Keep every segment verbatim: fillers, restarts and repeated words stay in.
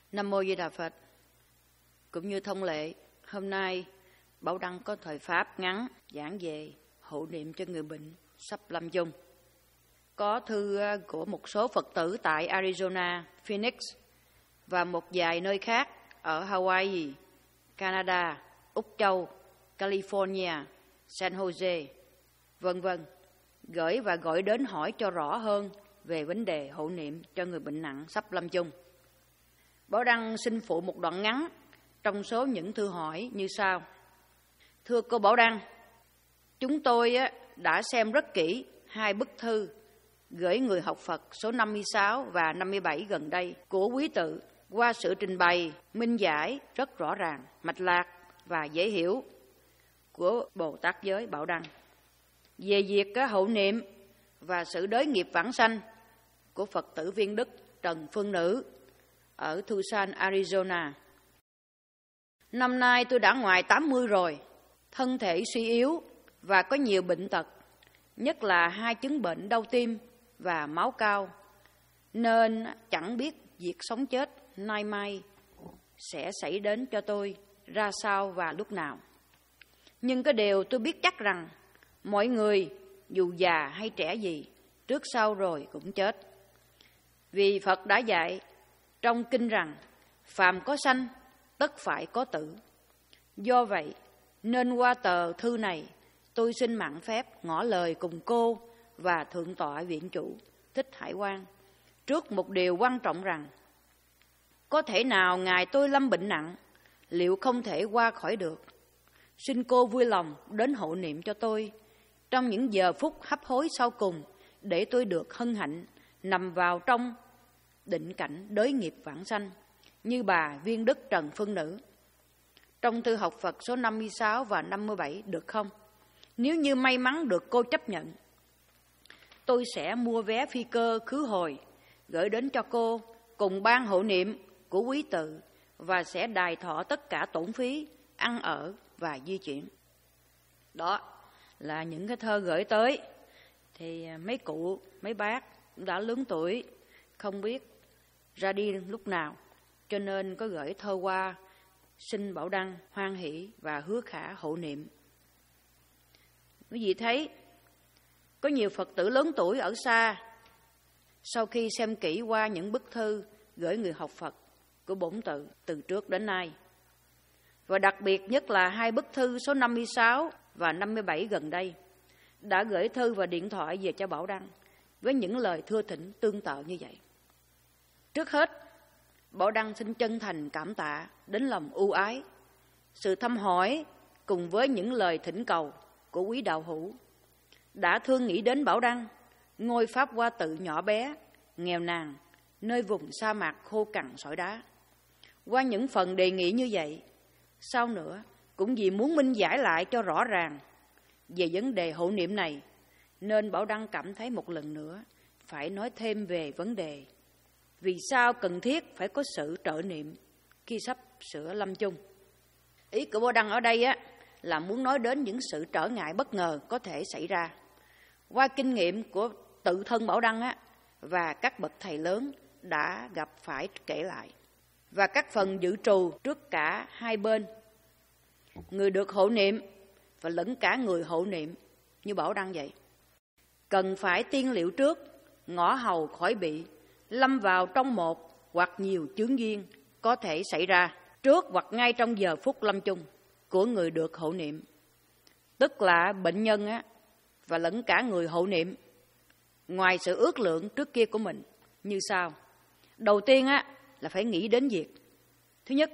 Nam Mô Di Đà Phật. Cũng như thông lệ, hôm nay Bảo Đăng có thời pháp ngắn giảng về hộ niệm cho người bệnh sắp lâm chung. Có thư của một số Phật tử tại Arizona, Phoenix và một vài nơi khác ở Hawaii, Canada, Úc Châu, California, San Jose, vân vân gửi và gọi đến hỏi cho rõ hơn về vấn đề hộ niệm cho người bệnh nặng sắp lâm chung. Bảo Đăng xin phụ một đoạn ngắn trong số những thư hỏi như sau. Thưa cô Bảo Đăng, chúng tôi đã xem rất kỹ hai bức thư gửi người học Phật số năm mươi sáu và năm mươi bảy gần đây của quý tự qua sự trình bày, minh giải rất rõ ràng, mạch lạc và dễ hiểu của Bồ Tát giới Bảo Đăng về việc hộ niệm và sự đới nghiệp vãng sanh của Phật tử Viên Đức Trần Phương Nữ ở Tucson, Arizona. Năm nay tôi đã ngoài tám mươi rồi, thân thể suy yếu và có nhiều bệnh tật, nhất là hai chứng bệnh đau tim và máu cao, nên chẳng biết việc sống chết nay mai sẽ xảy đến cho tôi ra sao và lúc nào. Nhưng cái điều tôi biết chắc rằng mọi người dù già hay trẻ gì, trước sau rồi cũng chết. Vì Phật đã dạy trong kinh rằng phàm có sanh tất phải có tử. Do vậy nên qua tờ thư này tôi xin mạn phép ngỏ lời cùng cô và Thượng tọa Viện Chủ Thích Hải Quang trước một điều quan trọng rằng có thể nào ngài tôi lâm bệnh nặng, liệu không thể qua khỏi được. Xin cô vui lòng đến hộ niệm cho tôi trong những giờ phút hấp hối sau cùng, để tôi được hân hạnh nằm vào trong định cảnh đới nghiệp vãng sanh như bà Viên Đức Trần Phương Nữ trong thư học Phật số năm mươi sáu và năm mươi bảy, được không? Nếu như may mắn được cô chấp nhận, tôi sẽ mua vé phi cơ khứ hồi gửi đến cho cô cùng ban hộ niệm của quý tự và sẽ đài thọ tất cả tổn phí ăn ở và di chuyển. Đó là những cái thơ gửi tới. Thì mấy cụ, mấy bác đã lớn tuổi, không biết ra đi lúc nào, cho nên có gửi thơ qua, xin Bảo Đăng hoan hỷ và hứa khả hộ niệm. Quý vị thấy có nhiều Phật tử lớn tuổi ở xa, sau khi xem kỹ qua những bức thư gửi người học Phật của bổn tự từ trước đến nay, và đặc biệt nhất là hai bức thư số năm mươi sáu và năm mươi bảy gần đây, đã gửi thư và điện thoại về cho Bảo Đăng với những lời thưa thỉnh tương tự như vậy. Trước hết, Bảo Đăng xin chân thành cảm tạ đến lòng ưu ái, sự thăm hỏi cùng với những lời thỉnh cầu của quý đạo hữu đã thương nghĩ đến Bảo Đăng, ngôi Pháp Hoa tự nhỏ bé, nghèo nàn, nơi vùng sa mạc khô cằn sỏi đá. Qua những phần đề nghị như vậy, sau nữa cũng vì muốn minh giải lại cho rõ ràng về vấn đề hộ niệm này, nên Bảo Đăng cảm thấy một lần nữa phải nói thêm về vấn đề vì sao cần thiết phải có sự trợ niệm khi sắp sửa lâm chung. Ý của Bảo Đăng ở đây á là muốn nói đến những sự trở ngại bất ngờ có thể xảy ra. Qua kinh nghiệm của tự thân Bảo Đăng á và các bậc thầy lớn đã gặp phải kể lại, và các phần dự trù trước cả hai bên, người được hộ niệm và lẫn cả người hộ niệm như Bảo Đăng vậy, cần phải tiên liệu trước, ngõ hầu khỏi bị lâm vào trong một hoặc nhiều chướng duyên có thể xảy ra trước hoặc ngay trong giờ phút lâm chung của người được hộ niệm, tức là bệnh nhân á và lẫn cả người hộ niệm, ngoài sự ước lượng trước kia của mình như sau. Đầu tiên á là phải nghĩ đến việc thứ nhất,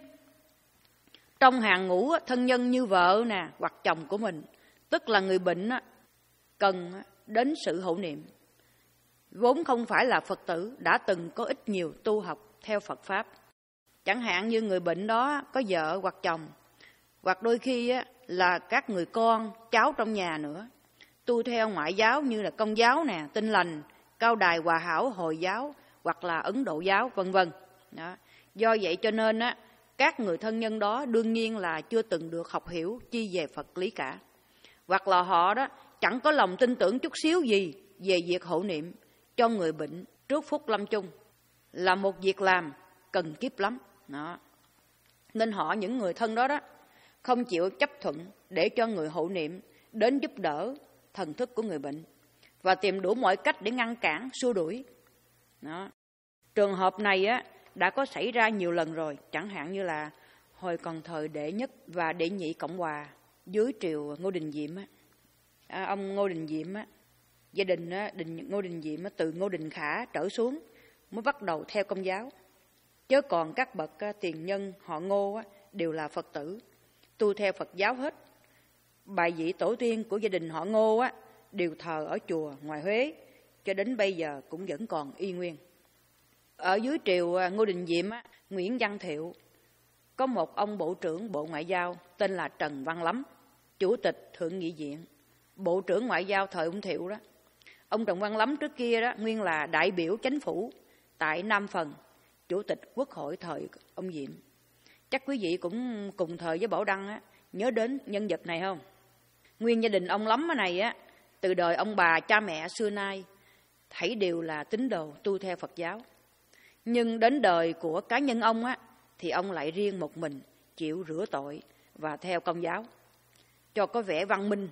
trong hàng ngũ thân nhân như vợ nè hoặc chồng của mình, tức là người bệnh á, cần đến sự hộ niệm. Vốn không phải là Phật tử đã từng có ít nhiều tu học theo Phật Pháp. Chẳng hạn như người bệnh đó có vợ hoặc chồng, hoặc đôi khi á, là các người con, cháu trong nhà nữa, tu theo ngoại giáo như là Công giáo nè, Tin lành, Cao đài Hòa hảo, Hồi giáo hoặc là Ấn Độ giáo, vân vân. Đó. Do vậy cho nên á, các người thân nhân đó đương nhiên là chưa từng được học hiểu chi về Phật lý cả, hoặc là họ đó chẳng có lòng tin tưởng chút xíu gì về việc hộ niệm cho người bệnh trước phút lâm chung là một việc làm cần kiếp lắm. Đó. Nên họ, những người thân đó đó, không chịu chấp thuận để cho người hộ niệm đến giúp đỡ thần thức của người bệnh và tìm đủ mọi cách để ngăn cản, xua đuổi. Đó. Trường hợp này á, đã có xảy ra nhiều lần rồi, chẳng hạn như là hồi còn thời Đệ Nhất và Đệ Nhị Cộng Hòa dưới triều Ngô Đình Diệm á. À, ông Ngô Đình Diệm á, gia đình á, đình Ngô Đình Diệm á, từ Ngô Đình Khả trở xuống mới bắt đầu theo Công giáo. Chứ còn các bậc á, tiền nhân họ Ngô á, đều là Phật tử, tu theo Phật giáo hết. Bài vị tổ tiên của gia đình họ Ngô á, đều thờ ở chùa ngoài Huế, cho đến bây giờ cũng vẫn còn y nguyên. Ở dưới triều Ngô Đình Diệm á, Nguyễn Văn Thiệu, có một ông bộ trưởng Bộ Ngoại giao tên là Trần Văn Lắm, chủ tịch Thượng nghị viện, bộ trưởng Ngoại giao thời ông Thiệu đó. Ông Trần Văn Lắm trước kia đó nguyên là đại biểu chính phủ tại Nam Phần, chủ tịch Quốc hội thời ông Diệm. Chắc quý vị cũng cùng thời với Bảo Đăng á, nhớ đến nhân vật này không? Nguyên gia đình ông Lắm này á, từ đời ông bà cha mẹ xưa nay thảy đều là tín đồ tu theo Phật giáo. Nhưng đến đời của cá nhân ông á, thì ông lại riêng một mình chịu rửa tội và theo Công giáo, cho có vẻ văn minh.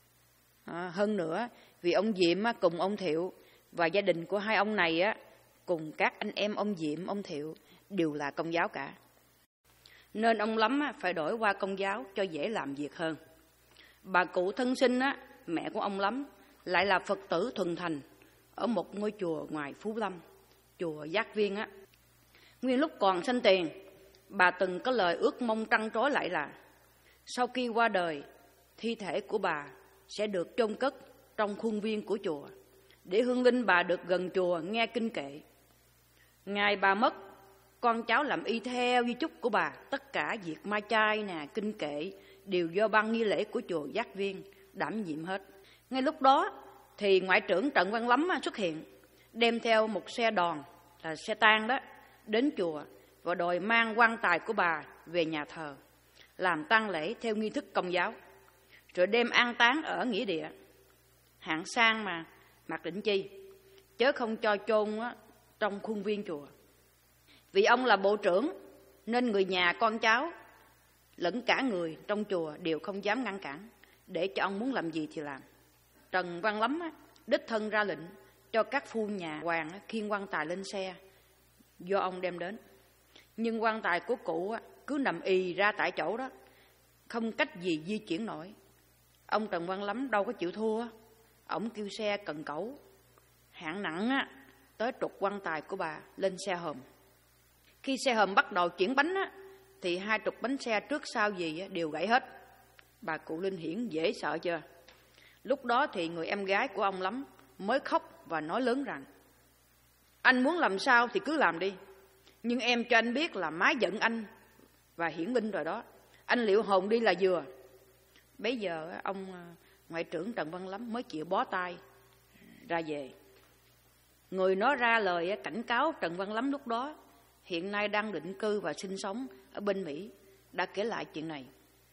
À, hơn nữa, vì ông Diệm á, cùng ông Thiệu và gia đình của hai ông này á, cùng các anh em ông Diệm, ông Thiệu đều là Công giáo cả. Nên ông Lắm á, phải đổi qua Công giáo cho dễ làm việc hơn. Bà cụ thân sinh á, mẹ của ông Lắm lại là Phật tử thuần thành ở một ngôi chùa ngoài Phú Lâm, chùa Giác Viên á. Nguyên lúc còn sanh tiền, bà từng có lời ước mong trăn trối lại là sau khi qua đời, thi thể của bà sẽ được chôn cất trong khuôn viên của chùa, để hương linh bà được gần chùa nghe kinh kệ. Ngày bà mất, con cháu làm y theo di chúc của bà, tất cả việc mai chay nè, kinh kệ đều do ban nghi lễ của chùa Giác Viên đảm nhiệm hết. Ngay lúc đó thì ngoại trưởng Trần Văn Lắm xuất hiện, đem theo một xe đòn là xe tang đó đến chùa và đòi mang quan tài của bà về nhà thờ, làm tang lễ theo nghi thức Công giáo, rồi đem an táng ở nghĩa địa. Hạng sang mà mặc định chi, chớ không cho chôn á, trong khuôn viên chùa. Vì ông là bộ trưởng nên người nhà con cháu lẫn cả người trong chùa đều không dám ngăn cản, để cho ông muốn làm gì thì làm. Trần Văn Lắm á, đích thân ra lệnh cho các phu nhà hoàng á, khiêng quan tài lên xe do ông đem đến. Nhưng quan tài của cụ á, cứ nằm ì ra tại chỗ đó, không cách gì di chuyển nổi. Ông Trần Văn Lắm đâu có chịu thua, ổng kêu xe cần cẩu hạng nặng á, tới trục quan tài của bà lên xe hòm. Khi xe hòm bắt đầu chuyển bánh á, thì hai trục bánh xe trước sau gì á, đều gãy hết. Bà cụ Linh Hiển dễ sợ chưa? Lúc đó thì người em gái của ông Lắm mới khóc và nói lớn rằng anh muốn làm sao thì cứ làm đi, nhưng em cho anh biết là má giận anh và Hiển Linh rồi đó, anh liệu hồn đi là vừa. Bấy giờ ông ngoại trưởng Trần Văn Lắm mới chịu bó tay ra về. Người nói ra lời cảnh cáo Trần Văn Lắm lúc đó hiện nay đang định cư và sinh sống ở bên Mỹ đã kể lại chuyện này.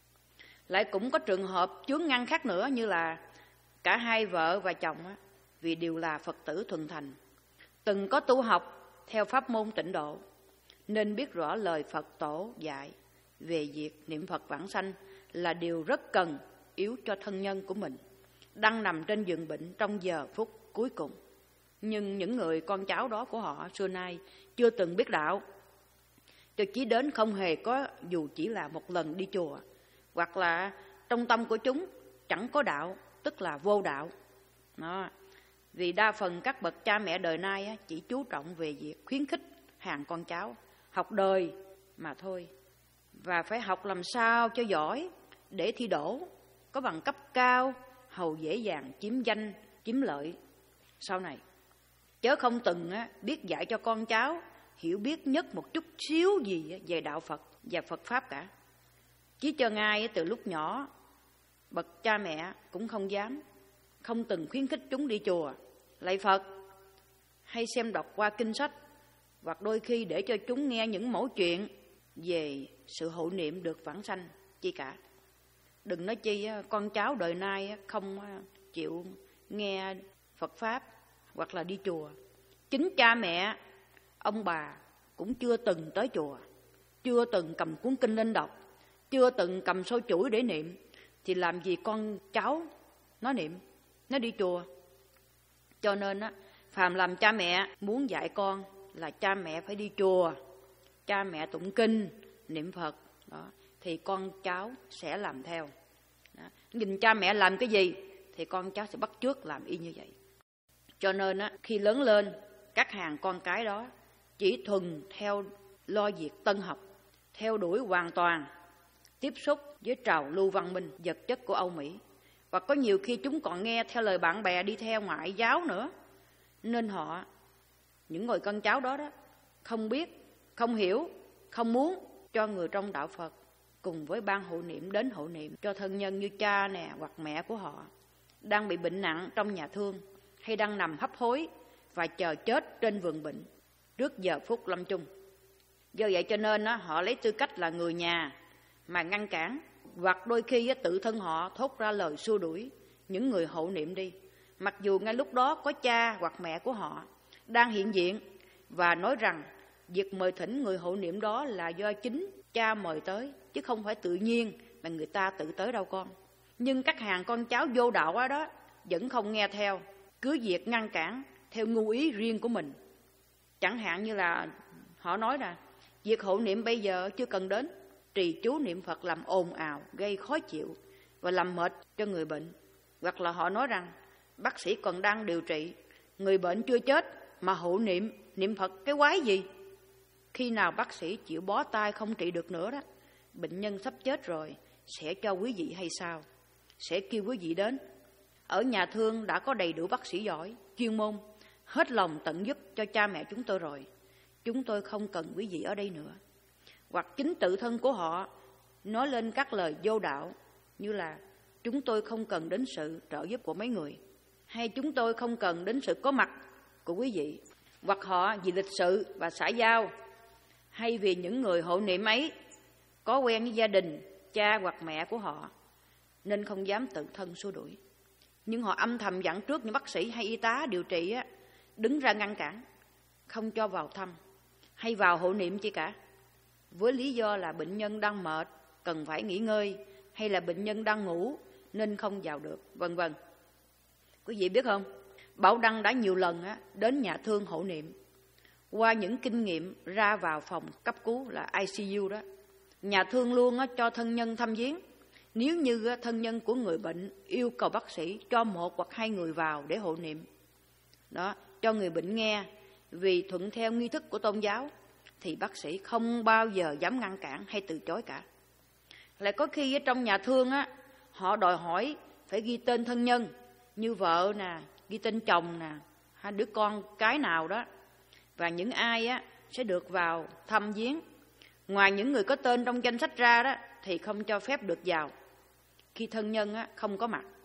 Lại cũng có trường hợp chướng ngăn khác nữa, như là cả hai vợ và chồng vì đều là Phật tử thuần thành, từng có tu học theo pháp môn Tịnh Độ, nên biết rõ lời Phật tổ dạy về việc niệm Phật vãng sanh là điều rất cần yếu cho thân nhân của mình đang nằm trên giường bệnh trong giờ phút cuối cùng. Nhưng những người con cháu đó của họ xưa nay chưa từng biết đạo, cho chí đến không hề có dù chỉ là một lần đi chùa, hoặc là trong tâm của chúng chẳng có đạo, tức là vô đạo. Đó. Vì đa phần các bậc cha mẹ đời nay chỉ chú trọng về việc khuyến khích hàng con cháu học đời mà thôi, và phải học làm sao cho giỏi để thi đỗ, có bằng cấp cao, hầu dễ dàng chiếm danh, chiếm lợi sau này. Chớ không từng biết dạy cho con cháu hiểu biết nhất một chút xíu gì về đạo Phật và Phật Pháp cả. Chí cho ngay từ lúc nhỏ, bậc cha mẹ cũng không dám, không từng khuyến khích chúng đi chùa, lạy Phật, hay xem đọc qua kinh sách, hoặc đôi khi để cho chúng nghe những mẩu chuyện về sự hộ niệm được vãng sanh chi cả. Đừng nói chi con cháu đời nay không chịu nghe Phật Pháp hoặc là đi chùa. Chính cha mẹ, ông bà cũng chưa từng tới chùa, chưa từng cầm cuốn kinh lên đọc, chưa từng cầm sâu chuỗi để niệm, thì làm gì con cháu nó niệm, nó đi chùa. Cho nên á, phàm làm cha mẹ muốn dạy con là cha mẹ phải đi chùa, cha mẹ tụng kinh, niệm Phật, đó, thì con cháu sẽ làm theo. Đó. Nhìn cha mẹ làm cái gì thì con cháu sẽ bắt chước làm y như vậy. Cho nên á, khi lớn lên, các hàng con cái đó chỉ thuần theo lo việc tân học, theo đuổi hoàn toàn, tiếp xúc với trào lưu văn minh, vật chất của Âu Mỹ. Và có nhiều khi chúng còn nghe theo lời bạn bè đi theo ngoại giáo nữa. Nên họ, những người con cháu đó đó, không biết, không hiểu, không muốn cho người trong đạo Phật cùng với ban hộ niệm đến hộ niệm cho thân nhân như cha nè hoặc mẹ của họ đang bị bệnh nặng trong nhà thương, hay đang nằm hấp hối và chờ chết trên vườn bệnh trước giờ phút lâm chung. Do vậy cho nên á, họ lấy tư cách là người nhà mà ngăn cản, hoặc đôi khi á, tự thân họ thốt ra lời xua đuổi những người hộ niệm đi, mặc dù ngay lúc đó có cha hoặc mẹ của họ đang hiện diện và nói rằng việc mời thỉnh người hộ niệm đó là do chính cha mời tới, chứ không phải tự nhiên mà người ta tự tới đâu con. Nhưng các hàng con cháu vô đạo đó, đó vẫn không nghe theo, cứ việc ngăn cản theo ngu ý riêng của mình. Chẳng hạn như là họ nói là việc hộ niệm bây giờ chưa cần đến, trì chú niệm Phật làm ồn ào, gây khó chịu và làm mệt cho người bệnh. Hoặc là họ nói rằng bác sĩ còn đang điều trị, người bệnh chưa chết mà hộ niệm, niệm Phật cái quái gì? Khi nào bác sĩ chịu bó tay không trị được nữa đó, bệnh nhân sắp chết rồi, sẽ cho quý vị hay sao? Sẽ kêu quý vị đến. Ở nhà thương đã có đầy đủ bác sĩ giỏi, chuyên môn, hết lòng tận giúp cho cha mẹ chúng tôi rồi. Chúng tôi không cần quý vị ở đây nữa. Hoặc chính tự thân của họ nói lên các lời vô đạo như là chúng tôi không cần đến sự trợ giúp của mấy người, hay chúng tôi không cần đến sự có mặt của quý vị. Hoặc họ vì lịch sự và xã giao, hay vì những người hộ niệm ấy có quen với gia đình, cha hoặc mẹ của họ, nên không dám tự thân xua đuổi. Nhưng họ âm thầm dặn trước những bác sĩ hay y tá điều trị á, đứng ra ngăn cản, không cho vào thăm hay vào hộ niệm chi cả, với lý do là bệnh nhân đang mệt, cần phải nghỉ ngơi, hay là bệnh nhân đang ngủ nên không vào được, vân vân. Quý vị biết không, Bảo Đăng đã nhiều lần á, đến nhà thương hộ niệm. Qua những kinh nghiệm ra vào phòng cấp cứu là I C U đó, nhà thương luôn á, cho thân nhân thăm viếng. Nếu như á, thân nhân của người bệnh yêu cầu bác sĩ cho một hoặc hai người vào để hộ niệm đó, cho người bệnh nghe, vì thuận theo nghi thức của tôn giáo, thì bác sĩ không bao giờ dám ngăn cản hay từ chối cả. Lại có khi ở trong nhà thương á, họ đòi hỏi phải ghi tên thân nhân như vợ nè, ghi tên chồng nè, hay đứa con cái nào đó, và những ai á sẽ được vào thăm viếng. Ngoài những người có tên trong danh sách ra đó thì không cho phép được vào. Khi thân nhân á không có mặt,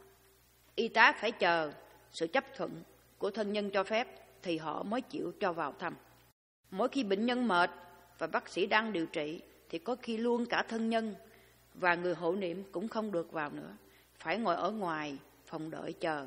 y tá phải chờ sự chấp thuận của thân nhân cho phép thì họ mới chịu cho vào thăm. Mỗi khi bệnh nhân mệt và bác sĩ đang điều trị thì có khi luôn cả thân nhân và người hộ niệm cũng không được vào nữa, phải ngồi ở ngoài phòng đợi chờ.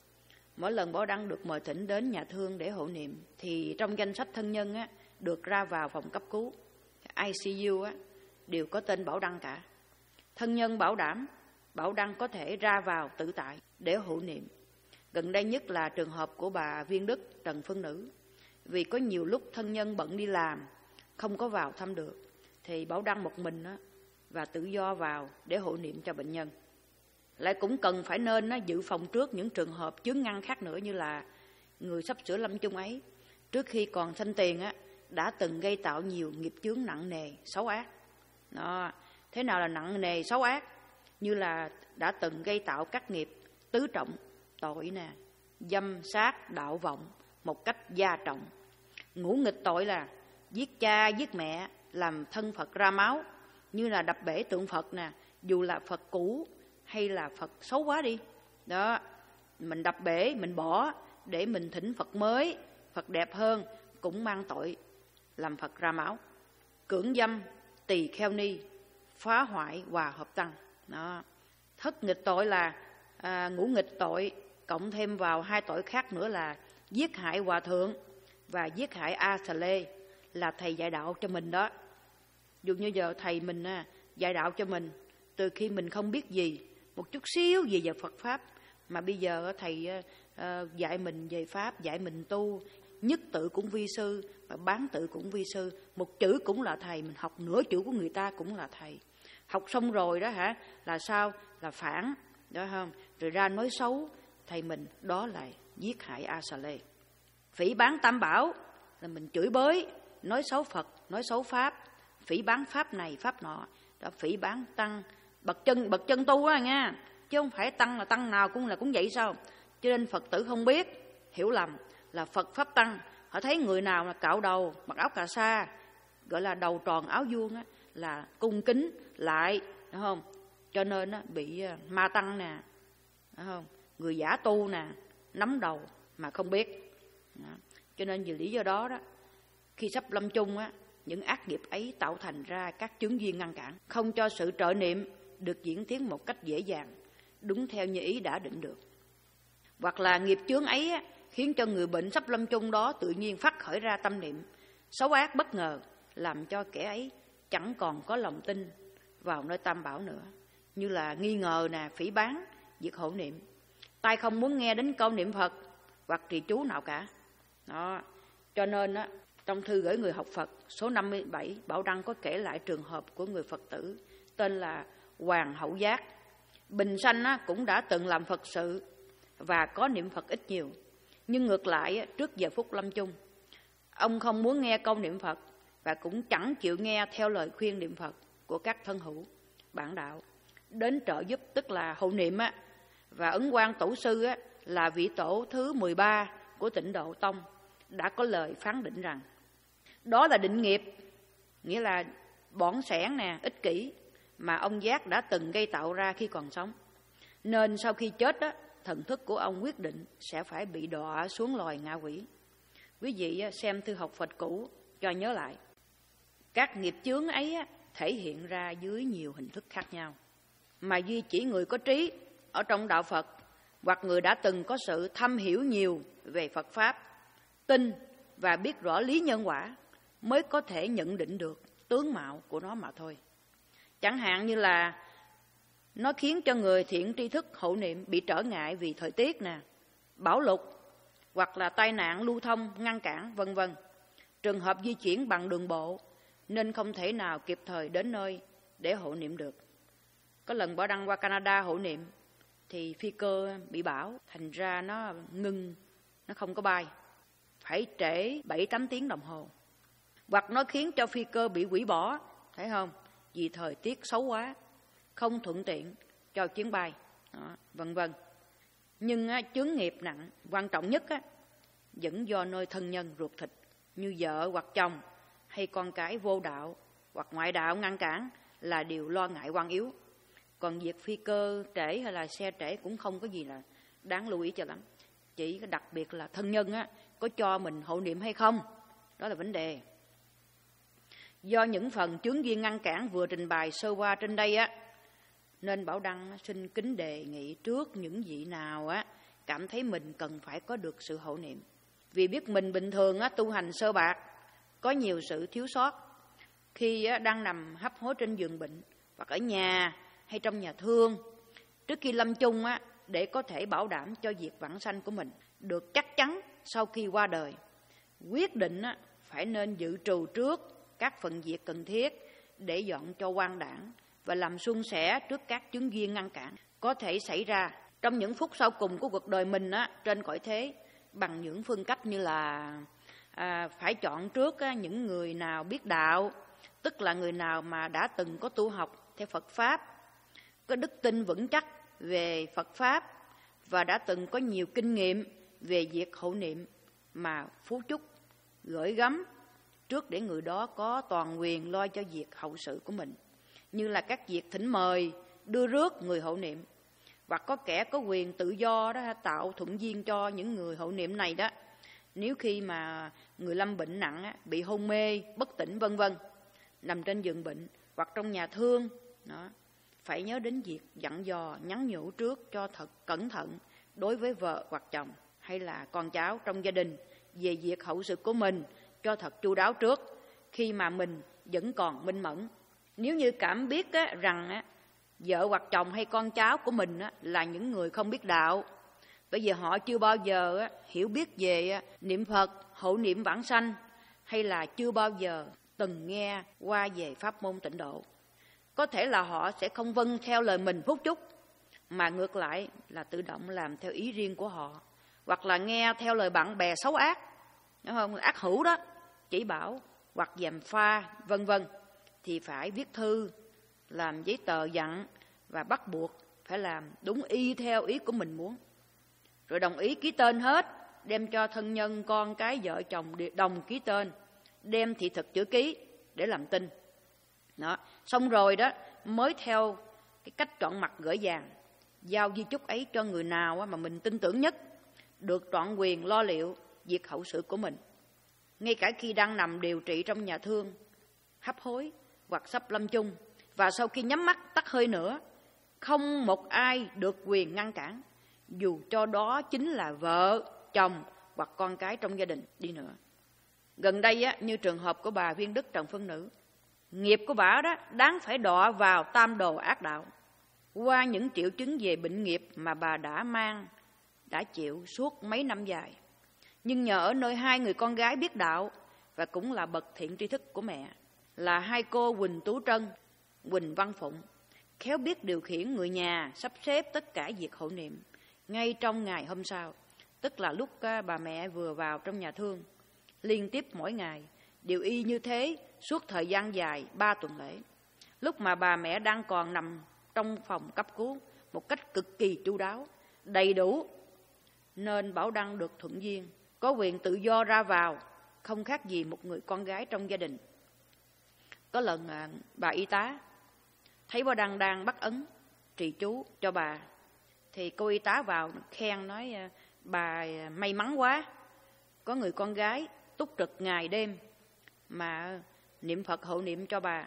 Mỗi lần Bảo Đăng được mời thỉnh đến nhà thương để hộ niệm thì trong danh sách thân nhân á, được ra vào phòng cấp cứu I C U á, đều có tên Bảo Đăng cả. Thân nhân bảo đảm Bảo Đăng có thể ra vào tự tại để hộ niệm. Gần đây nhất là trường hợp của bà Viên Đức, Trần Phương Nữ. Vì có nhiều lúc thân nhân bận đi làm, không có vào thăm được, thì Bảo Đăng một mình á, và tự do vào để hộ niệm cho bệnh nhân. Lại cũng cần phải nên á, dự phòng trước những trường hợp chướng ngăn khác nữa, như là người sắp sửa lâm chung ấy, trước khi còn sanh tiền á, đã từng gây tạo nhiều nghiệp chướng nặng nề, xấu ác. Đó. Thế nào là nặng nề, xấu ác? Như là đã từng gây tạo các nghiệp tứ trọng tội nè, dâm sát, đạo vọng một cách gia trọng. Ngũ nghịch tội là giết cha, giết mẹ, làm thân Phật ra máu, như là đập bể tượng Phật nè, dù là Phật cũ hay là Phật xấu quá đi. Đó, mình đập bể, mình bỏ để mình thỉnh Phật mới, Phật đẹp hơn, cũng mang tội làm Phật ra máu. Cưỡng dâm, tỳ kheo ni, phá hoại hòa hợp tăng. Đó. Thất nghịch tội là à, ngũ nghịch tội, cộng thêm vào hai tội khác nữa là giết hại hòa thượng và giết hại A Xà Lê, là thầy dạy đạo cho mình đó. Dù như giờ thầy mình à, dạy đạo cho mình từ khi mình không biết gì, một chút xíu gì về Phật Pháp, mà bây giờ thầy à, dạy mình về Pháp, dạy mình tu, nhất tự cũng vi sư, và bán tự cũng vi sư, một chữ cũng là thầy, mình học nửa chữ của người ta cũng là thầy. Học xong rồi đó hả, là sao? Là phản, đó không? Rồi ra nói xấu thầy mình, đó là giết hại A Xà Lê. Phỉ báng Tam Bảo là mình chửi bới, nói xấu Phật, nói xấu Pháp, phỉ báng Pháp này, Pháp nọ, đó phỉ báng Tăng, bậc chân bậc chân tu đó nha, chứ không phải Tăng là Tăng nào cũng là cũng vậy sao? Cho nên Phật tử không biết, hiểu lầm là Phật Pháp Tăng. Họ thấy người nào là cạo đầu, mặc áo cà sa, gọi là đầu tròn áo vuông á, là cung kính lại, đúng không? Cho nên á, bị ma tăng nè, đúng không? Người giả tu nè, nắm đầu mà không biết. Đó. Cho nên vì lý do đó đó, khi sắp lâm chung á, những ác nghiệp ấy tạo thành ra các chướng duyên ngăn cản, không cho sự trợ niệm được diễn tiến một cách dễ dàng, đúng theo như ý đã định được. Hoặc là nghiệp chướng ấy á, khiến cho người bệnh sắp lâm chung đó tự nhiên phát khởi ra tâm niệm xấu ác bất ngờ, làm cho kẻ ấy chẳng còn có lòng tin vào nơi Tam Bảo nữa, như là nghi ngờ nè, phỉ báng, việc hộ niệm, tai không muốn nghe đến câu niệm Phật hoặc trì chú nào cả. Đó. Cho nên á, trong thư gửi người học Phật số năm mươi bảy, Bảo Đăng có kể lại trường hợp của người Phật tử tên là Hoàng Hậu Giác. Bình sanh á, cũng đã từng làm Phật sự và có niệm Phật ít nhiều, nhưng ngược lại trước giờ phút lâm chung, ông không muốn nghe câu niệm Phật và cũng chẳng chịu nghe theo lời khuyên niệm Phật của các thân hữu bạn đạo đến trợ giúp, tức là hộ niệm á. Và Ấn Quang Tổ sư á, là vị tổ thứ mười ba của Tịnh Độ Tông, đã có lời phán định rằng đó là định nghiệp, nghĩa là bỏn sẻn nè, ích kỷ mà ông Giác đã từng gây tạo ra khi còn sống. Nên sau khi chết á, thần thức của ông quyết định sẽ phải bị đọa xuống loài ngạ quỷ. Quý vị xem thư học Phật cũ cho nhớ lại. Các nghiệp chướng ấy thể hiện ra dưới nhiều hình thức khác nhau, mà duy chỉ người có trí ở trong đạo Phật hoặc người đã từng có sự thâm hiểu nhiều về Phật Pháp, tin và biết rõ lý nhân quả mới có thể nhận định được tướng mạo của nó mà thôi. Chẳng hạn như là nó khiến cho người thiện tri thức hộ niệm bị trở ngại vì thời tiết nè, bão lụt hoặc là tai nạn lưu thông ngăn cản, vân vân. Trường hợp di chuyển bằng đường bộ nên không thể nào kịp thời đến nơi để hộ niệm được. Có lần Bảo Đăng qua Canada hộ niệm thì phi cơ bị bão, thành ra nó ngưng, nó không có bay, phải trễ bảy tám tiếng đồng hồ. Hoặc nó khiến cho phi cơ bị hủy bỏ, thấy không? Vì thời tiết xấu quá, không thuận tiện cho chuyến bay, đó, vân vân. Nhưng á, chướng nghiệp nặng, quan trọng nhất á, vẫn do nơi thân nhân ruột thịt như vợ hoặc chồng hay con cái vô đạo hoặc ngoại đạo ngăn cản là điều lo ngại quan yếu. Còn việc phi cơ trễ hay là xe trễ cũng không có gì là đáng lưu ý cho lắm. Chỉ đặc biệt là thân nhân á, có cho mình hộ niệm hay không, đó là vấn đề. Do những phần chướng duyên ngăn cản vừa trình bày sơ qua trên đây á, nên Bảo Đăng xin kính đề nghị trước những vị nào á cảm thấy mình cần phải có được sự hộ niệm, vì biết mình bình thường á tu hành sơ bạc, có nhiều sự thiếu sót. Khi á, đang nằm hấp hối trên giường bệnh hoặc ở nhà hay trong nhà thương, trước khi lâm chung á, để có thể bảo đảm cho việc vãng sanh của mình được chắc chắn sau khi qua đời, quyết định á, phải nên dự trù trước các phần việc cần thiết để dọn cho quang đản và làm suôn sẻ trước các chướng duyên ngăn cản có thể xảy ra trong những phút sau cùng của cuộc đời mình á, trên cõi thế, bằng những phương cách như là à, phải chọn trước á, những người nào biết đạo, tức là người nào mà đã từng có tu học theo Phật Pháp, có đức tin vững chắc về Phật Pháp và đã từng có nhiều kinh nghiệm về việc hộ niệm mà phú chúc gửi gắm trước, để người đó có toàn quyền lo cho việc hậu sự của mình, như là các việc thỉnh mời, đưa rước người hộ niệm, hoặc có kẻ có quyền tự do đó tạo thuận duyên cho những người hộ niệm này đó. Nếu khi mà người lâm bệnh nặng á, bị hôn mê, bất tỉnh vân vân, nằm trên giường bệnh hoặc trong nhà thương đó, phải nhớ đến việc dặn dò, nhắn nhủ trước cho thật cẩn thận đối với vợ hoặc chồng hay là con cháu trong gia đình về việc hậu sự của mình cho thật chu đáo trước, khi mà mình vẫn còn minh mẫn. Nếu như cảm biết á, rằng á, vợ hoặc chồng hay con cháu của mình á, là những người không biết đạo, bởi vì họ chưa bao giờ á, hiểu biết về á, niệm Phật, hộ niệm vãng sanh, hay là chưa bao giờ từng nghe qua về pháp môn tịnh độ, có thể là họ sẽ không vâng theo lời mình phút chốc, mà ngược lại là tự động làm theo ý riêng của họ, hoặc là nghe theo lời bạn bè xấu ác, đúng không? Ác hữu đó, chỉ bảo hoặc gièm pha vân vân, thì phải viết thư, làm giấy tờ dặn và bắt buộc phải làm đúng y theo ý của mình muốn, rồi đồng ý ký tên hết, đem cho thân nhân con cái vợ chồng đồng ký tên, đem thị thực chữ ký để làm tin. Đó, xong rồi đó mới theo cái cách chọn mặt gửi vàng, giao di chúc ấy cho người nào mà mình tin tưởng nhất, được trọn quyền lo liệu việc hậu sự của mình. Ngay cả khi đang nằm điều trị trong nhà thương, hấp hối hoặc sắp lâm chung, và sau khi nhắm mắt tắt hơi nữa, không một ai được quyền ngăn cản, dù cho đó chính là vợ, chồng hoặc con cái trong gia đình đi nữa. Gần đây á, như trường hợp của bà Viên Đức Trần Phương Nữ, nghiệp của bà đó đáng phải đọa vào tam đồ ác đạo qua những triệu chứng về bệnh nghiệp mà bà đã mang, đã chịu suốt mấy năm dài. Nhưng nhờ ở nơi hai người con gái biết đạo và cũng là bậc thiện tri thức của mẹ, là hai cô Huỳnh Tú Trân, Huỳnh Văn Phụng, khéo biết điều khiển người nhà sắp xếp tất cả việc hộ niệm ngay trong ngày hôm sau, tức là lúc bà mẹ vừa vào trong nhà thương, liên tiếp mỗi ngày đều y như thế suốt thời gian dài ba tuần lễ. Lúc mà bà mẹ đang còn nằm trong phòng cấp cứu một cách cực kỳ chu đáo, đầy đủ, nên Bảo Đăng được thuận duyên, có quyền tự do ra vào, không khác gì một người con gái trong gia đình. Có lần à, bà y tá thấy Bảo Đăng đang bắt ấn trì chú cho bà, thì cô y tá vào khen nói bà may mắn quá, có người con gái túc trực ngày đêm mà niệm Phật hộ niệm cho bà.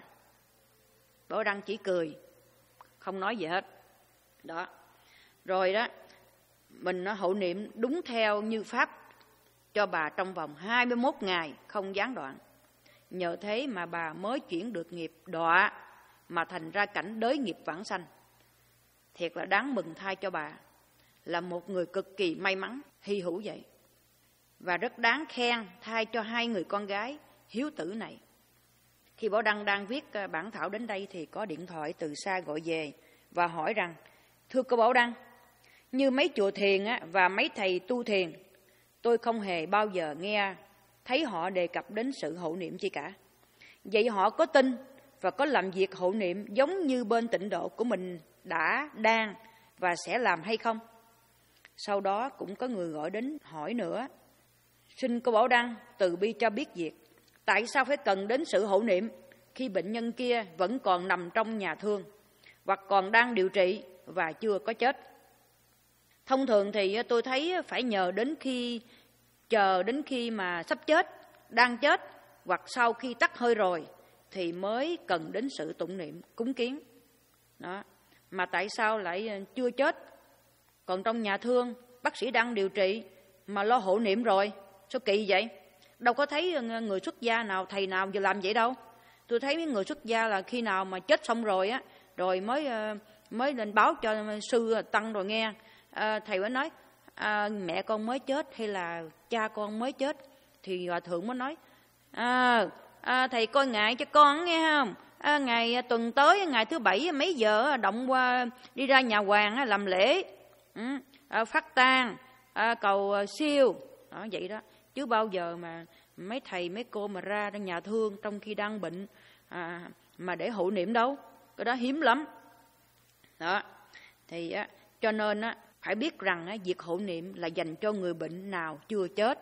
Bảo Đăng chỉ cười, không nói gì hết. Đó. Rồi đó, mình nó hộ niệm đúng theo như pháp cho bà trong vòng hai mươi mốt ngày không gián đoạn. Nhờ thế mà bà mới chuyển được nghiệp đọa mà thành ra cảnh đới nghiệp vãng sanh. Thiệt là đáng mừng thay cho bà, là một người cực kỳ may mắn, hy hữu vậy. Và rất đáng khen thay cho hai người con gái hiếu tử này. Khi Bảo Đăng đang viết bản thảo đến đây thì có điện thoại từ xa gọi về và hỏi rằng: thưa cô Bảo Đăng, như mấy chùa thiền và mấy thầy tu thiền, tôi không hề bao giờ nghe thấy họ đề cập đến sự hộ niệm chi cả. Vậy họ có tin và có làm việc hộ niệm giống như bên tịnh độ của mình đã, đang và sẽ làm hay không? Sau đó cũng có người gọi đến hỏi nữa: xin cô Bảo Đăng từ bi cho biết việc, tại sao phải cần đến sự hộ niệm khi bệnh nhân kia vẫn còn nằm trong nhà thương hoặc còn đang điều trị và chưa có chết? Thông thường thì tôi thấy phải nhờ đến khi chờ đến khi mà sắp chết, đang chết hoặc sau khi tắt hơi rồi thì mới cần đến sự tụng niệm cúng kiến. Đó. Mà tại sao lại chưa chết, còn trong nhà thương, bác sĩ đang điều trị mà lo hộ niệm rồi? Sao kỳ vậy? Đâu có thấy người xuất gia nào, thầy nào giờ làm vậy đâu. Tôi thấy mấy người xuất gia là khi nào mà chết xong rồi á, rồi mới mới lên báo cho sư tăng rồi nghe. À, thầy mới nói à, mẹ con mới chết hay là cha con mới chết, thì hòa thượng mới nói à, à, thầy coi ngại cho con nghe không? À, ngày tuần tới, ngày thứ bảy mấy giờ động qua đi ra nhà hoàng làm lễ, ừ, à, phát tang, à, cầu siêu đó, vậy đó. Chứ bao giờ mà mấy thầy mấy cô mà ra nhà thương trong khi đang bệnh à, mà để hộ niệm đâu, cái đó hiếm lắm. Đó thì á, cho nên á, phải biết rằng á, việc hộ niệm là dành cho người bệnh nào chưa chết.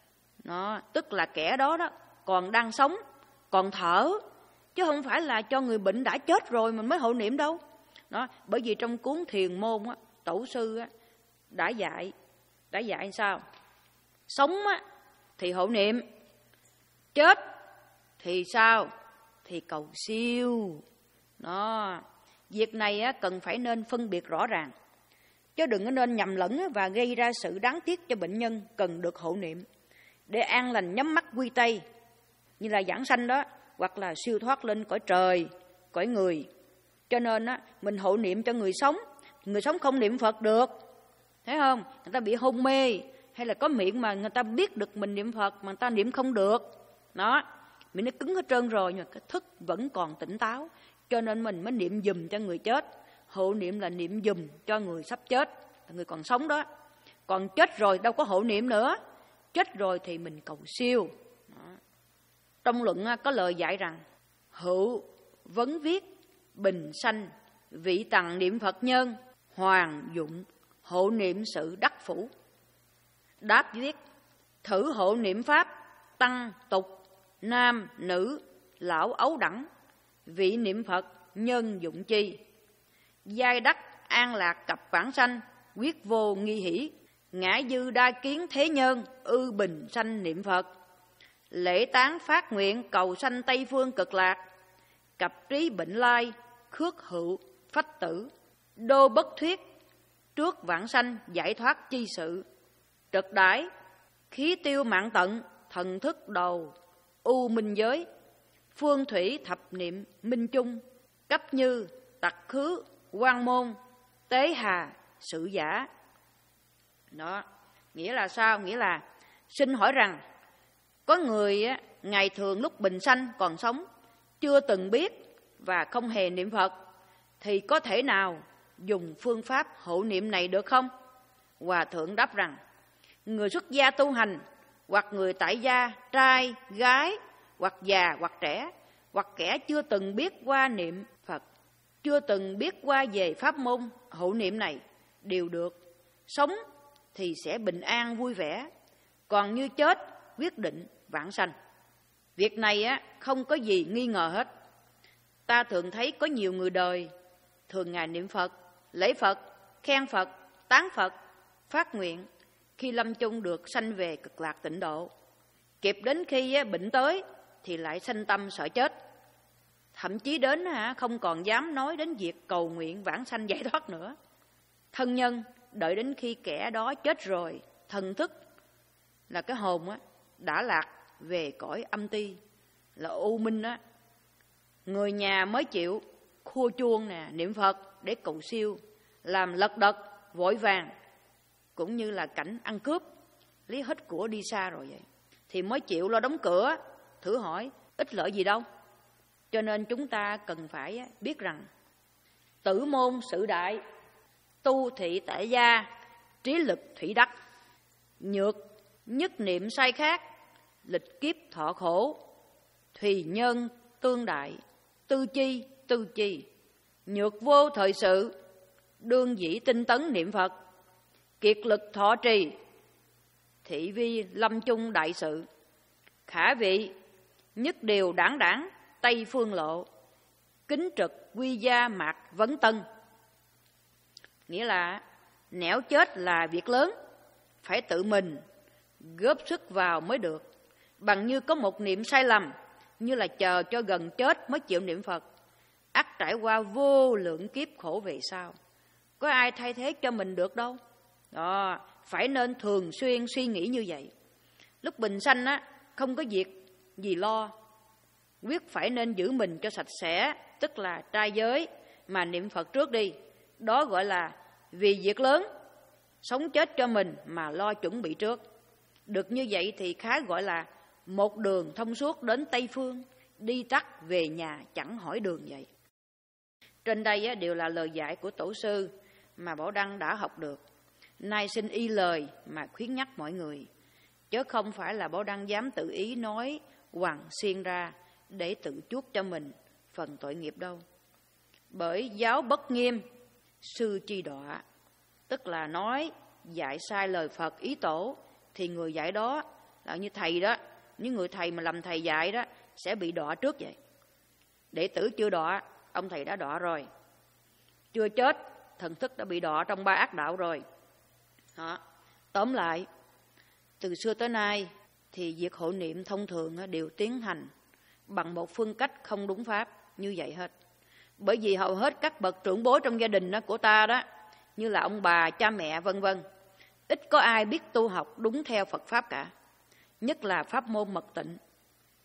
Nó tức là kẻ đó đó còn đang sống, còn thở, chứ không phải là cho người bệnh đã chết rồi mình mới hộ niệm đâu. Đó, bởi vì trong cuốn Thiền Môn á, tổ sư á, đã dạy đã dạy sao? Sống á, thì hộ niệm, chết thì sao? Thì cầu siêu. Đó, việc này á, cần phải nên phân biệt rõ ràng, chứ đừng có nên nhầm lẫn và gây ra sự đáng tiếc cho bệnh nhân cần được hộ niệm để an lành nhắm mắt quy tây như là giảng sanh đó, hoặc là siêu thoát lên cõi trời, cõi người. Cho nên á, mình hộ niệm cho người sống, người sống không niệm Phật được, thấy không? Người ta bị hôn mê, hay là có miệng mà người ta biết được mình niệm Phật mà người ta niệm không được. Đó, miệng nó cứng hết trơn rồi, nhưng cái thức vẫn còn tỉnh táo. Cho nên mình mới niệm giùm cho người chết. Hộ niệm là niệm giùm cho người sắp chết, người còn sống đó. Còn chết rồi đâu có hộ niệm nữa. Chết rồi thì mình cầu siêu. Đó. Trong luận có lời dạy rằng: hữu vấn viết bình sanh, vị tằng niệm Phật nhân, hoàng dụng hộ niệm sự đắc phủ. Đáp viết: thử hộ niệm pháp, tăng tục, nam nữ, lão ấu đẳng, vị niệm Phật nhân dụng chi. Giai đắc an lạc cặp vãng sanh, quyết vô nghi hỷ, ngã dư đa kiến thế nhân, ư bình sanh niệm Phật. Lễ tán phát nguyện cầu sanh Tây phương cực lạc, cặp trí bệnh lai, khước hữu, phách tử, đô bất thuyết, trước vãng sanh giải thoát chi sự. Trực đãi, khí tiêu mạng tận, thần thức đầu, u minh giới, phương thủy thập niệm minh chung, cấp như, tặc khứ, quan môn, tế hà, sự giả. Đó, nghĩa là sao? Nghĩa là xin hỏi rằng, có người á, ngày thường lúc bình sanh còn sống, chưa từng biết và không hề niệm Phật, thì có thể nào dùng phương pháp hộ niệm này được không? Hòa thượng đáp rằng, người xuất gia tu hành, hoặc người tại gia, trai, gái, hoặc già, hoặc trẻ, hoặc kẻ chưa từng biết qua niệm Phật, chưa từng biết qua về pháp môn hộ niệm này, đều được. Sống thì sẽ bình an vui vẻ, còn như chết quyết định vãng sanh. Việc này á, không có gì nghi ngờ hết. Ta thường thấy có nhiều người đời thường ngày niệm Phật, lễ Phật, khen Phật, tán Phật, phát nguyện, khi lâm chung được sanh về cực lạc tịnh độ. Kịp đến khi á, bệnh tới thì lại sanh tâm sợ chết. Thậm chí đến hả, không còn dám nói đến việc cầu nguyện vãng sanh giải thoát nữa. Thân nhân đợi đến khi kẻ đó chết rồi, thần thức là cái hồn á, đã lạc về cõi âm ti, là u minh á, người nhà mới chịu khua chuông nè, niệm Phật để cầu siêu, làm lật đật vội vàng, cũng như là cảnh ăn cướp, lấy hết của đi xa rồi vậy, thì mới chịu lo đóng cửa. Thử hỏi ích lợi gì đâu. Cho nên chúng ta cần phải biết rằng, tử môn sự đại, tu thị tại gia, trí lực thủy đắc, nhược nhất niệm sai khác, lịch kiếp thọ khổ, thùy nhân tương đại, tư chi tư chi, nhược vô thời sự, đương dĩ tinh tấn niệm Phật, kiệt lực thọ trì, thị vi lâm chung đại sự, khả vị nhất điều đảng đảng, Tây phương lộ, kính trực quy gia mạc vấn tân. Nghĩa là nẻo chết là việc lớn, phải tự mình góp sức vào mới được. Bằng như có một niệm sai lầm, như là chờ cho gần chết mới chịu niệm Phật, ắt trải qua vô lượng kiếp khổ về sau. Có ai thay thế cho mình được đâu. Đó, phải nên thường xuyên suy nghĩ như vậy. Lúc bình sanh á, không có việc gì lo, quyết phải nên giữ mình cho sạch sẽ, tức là trai giới, mà niệm Phật trước đi. Đó gọi là vì việc lớn, sống chết cho mình mà lo chuẩn bị trước. Được như vậy thì khá gọi là một đường thông suốt đến Tây Phương, đi tắt về nhà chẳng hỏi đường vậy. Trên đây đều là lời dạy của tổ sư mà Bảo Đăng đã học được. Nay xin y lời mà khuyến nhắc mọi người, chứ không phải là Bảo Đăng dám tự ý nói hoằng xuyên ra để tự chuốc cho mình phần tội nghiệp đâu. Bởi giáo bất nghiêm, sư chi đọa, tức là nói dạy sai lời Phật ý tổ, thì người dạy đó là như thầy đó, những người thầy mà làm thầy dạy đó sẽ bị đọa trước vậy. Đệ tử chưa đọa, ông thầy đã đọa rồi. Chưa chết, thần thức đã bị đọa trong ba ác đạo rồi. Đó. Tóm lại, từ xưa tới nay thì việc hộ niệm thông thường đều tiến hành bằng một phương cách không đúng pháp như vậy hết. Bởi vì hầu hết các bậc trưởng bối trong gia đình của ta đó, như là ông bà, cha mẹ vân vân, ít có ai biết tu học đúng theo Phật pháp cả, nhất là pháp môn mật tịnh.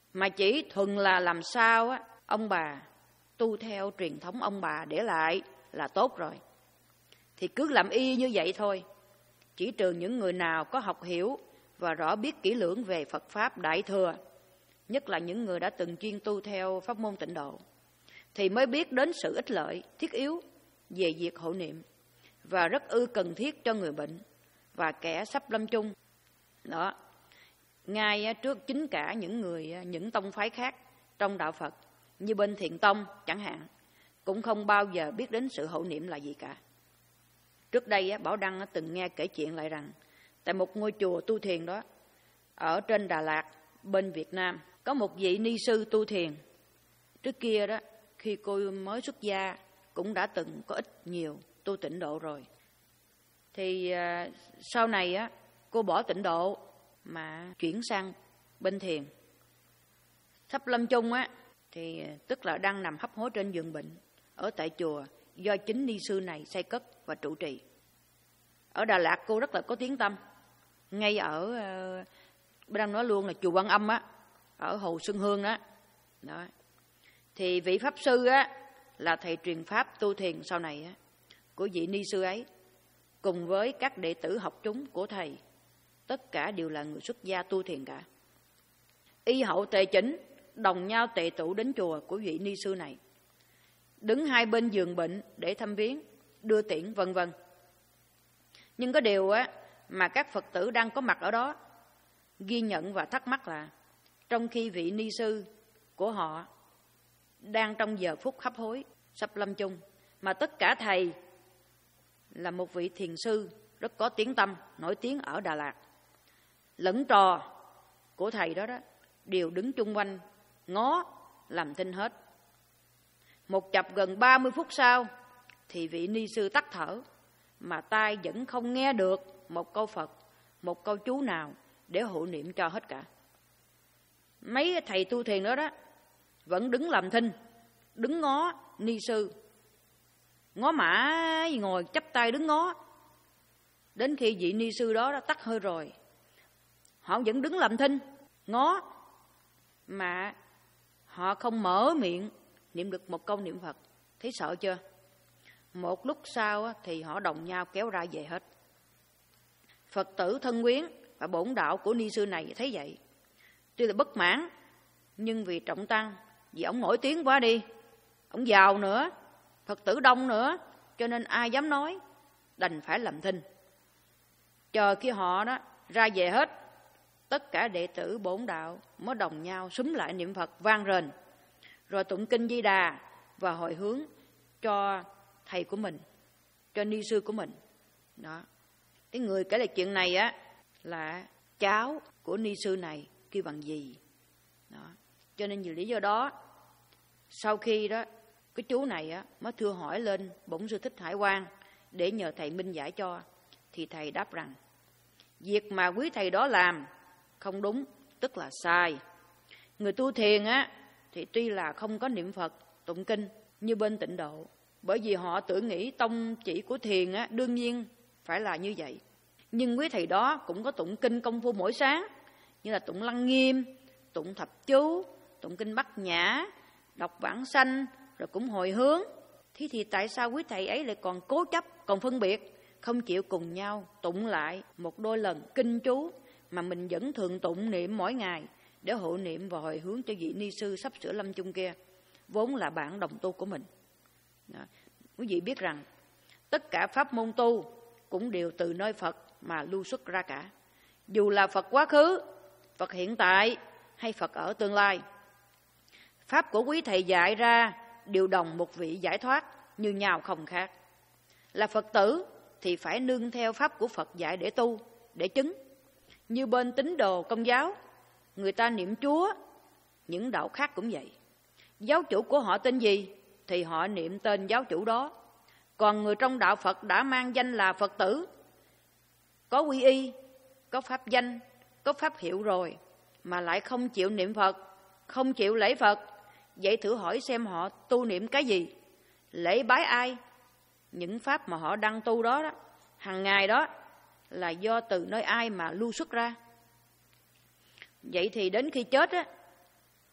mà chỉ thuần là làm sao á, ông bà tu theo truyền thống ông bà để lại là tốt rồi. Thì cứ làm y như vậy thôi. Chỉ trừ những người nào có học hiểu và rõ biết kỹ lưỡng về Phật Pháp Đại Thừa, nhất là những người đã từng chuyên tu theo pháp môn Tịnh Độ, thì mới biết đến sự ích lợi, thiết yếu về việc hộ niệm và rất ư cần thiết cho người bệnh và kẻ sắp lâm chung. Đó, ngay trước chính cả những người, những tông phái khác trong đạo Phật, như bên Thiền Tông chẳng hạn, cũng không bao giờ biết đến sự hộ niệm là gì cả. Trước đây Bảo Đăng từng nghe kể chuyện lại rằng, tại một ngôi chùa tu thiền đó, ở trên Đà Lạt, bên Việt Nam, có một vị ni sư tu thiền. Trước kia đó, khi cô mới xuất gia, cũng đã từng có ít nhiều tu Tịnh Độ rồi. Thì à, sau này á, cô bỏ Tịnh Độ mà chuyển sang bên thiền. Sắp lâm chung á, thì tức là đang nằm hấp hối trên giường bệnh ở tại chùa do chính ni sư này xây cất và trụ trì. Ở Đà Lạt cô rất là có tiếng tâm. Ngay ở uh, đang nói luôn là chùa Quan Âm á, ở Hồ Xuân Hương đó. Đó. Thì vị pháp sư á là thầy truyền pháp tu thiền sau này á của vị ni sư ấy, cùng với các đệ tử học chúng của thầy, tất cả đều là người xuất gia tu thiền cả. Y hậu tề chỉnh đồng nhau tề tụ đến chùa của vị ni sư này, đứng hai bên giường bệnh để thăm viếng, đưa tiễn vân vân. Nhưng có điều á mà các Phật tử đang có mặt ở đó ghi nhận và thắc mắc là, trong khi vị ni sư của họ đang trong giờ phút hấp hối sắp lâm chung, mà tất cả thầy là một vị thiền sư rất có tiếng tâm, nổi tiếng ở Đà Lạt, lẫn trò của thầy đó đó đều đứng chung quanh ngó làm thinh hết. Một chập gần ba mươi phút sau thì vị ni sư tắt thở, mà tai vẫn không nghe được một câu Phật, một câu chú nào để hộ niệm cho hết cả. Mấy thầy tu thiền đó đó vẫn đứng làm thinh, đứng ngó ni sư, ngó mãi ngồi chắp tay đứng ngó. Đến khi vị ni sư đó đã tắt hơi rồi, họ vẫn đứng làm thinh, ngó, mà họ không mở miệng niệm được một câu niệm Phật. Thấy sợ chưa? Một lúc sau thì họ đồng nhau kéo ra về hết. Phật tử thân quyến và bổn đạo của ni sư này thấy vậy, tuy là bất mãn, nhưng vì trọng tăng, vì ông nổi tiếng quá đi, ông giàu nữa, Phật tử đông nữa, cho nên ai dám nói, đành phải làm thinh. Chờ khi họ đó ra về hết, tất cả đệ tử bổn đạo mới đồng nhau xúm lại niệm Phật vang rền, rồi tụng kinh Di Đà và hồi hướng cho thầy của mình, cho ni sư của mình. Đó. Cái người kể lại chuyện này á là cháu của ni sư này kêu bằng gì. Đó. Cho nên vì lý do đó, sau khi đó cái chú này á mới thưa hỏi lên Bổn Sư Thích Hải Quang để nhờ thầy minh giải cho, thì thầy đáp rằng việc mà quý thầy đó làm không đúng, tức là sai. Người tu thiền á thì tuy là không có niệm Phật, tụng kinh như bên Tịnh Độ, bởi vì họ tưởng nghĩ tông chỉ của thiền á đương nhiên phải là như vậy. Nhưng quý thầy đó cũng có tụng kinh công phu mỗi sáng, như là tụng Lăng Nghiêm, tụng Thập Chú, tụng kinh Bát Nhã, đọc Vãng Sanh, rồi cũng hồi hướng. Thế thì tại sao quý thầy ấy lại còn cố chấp, còn phân biệt, không chịu cùng nhau tụng lại một đôi lần kinh chú mà mình vẫn thường tụng niệm mỗi ngày để hộ niệm và hồi hướng cho vị ni sư sắp sửa lâm chung kia, vốn là bạn đồng tu của mình. Đó. Quý vị biết rằng tất cả pháp môn tu cũng đều từ nơi Phật mà lưu xuất ra cả. Dù là Phật quá khứ, Phật hiện tại hay Phật ở tương lai, pháp của quý thầy dạy ra đều đồng một vị giải thoát như nhau không khác. Là Phật tử thì phải nương theo pháp của Phật dạy để tu, để chứng. Như bên tín đồ Công giáo, người ta niệm Chúa, những đạo khác cũng vậy. Giáo chủ của họ tên gì thì họ niệm tên giáo chủ đó. Còn người trong đạo Phật đã mang danh là Phật tử, có quy y, có pháp danh, có pháp hiệu rồi, mà lại không chịu niệm Phật, không chịu lễ Phật, vậy thử hỏi xem họ tu niệm cái gì, lễ bái ai? Những pháp mà họ đang tu đó, đó hàng ngày đó là do từ nơi ai mà lưu xuất ra. Vậy thì đến khi chết á,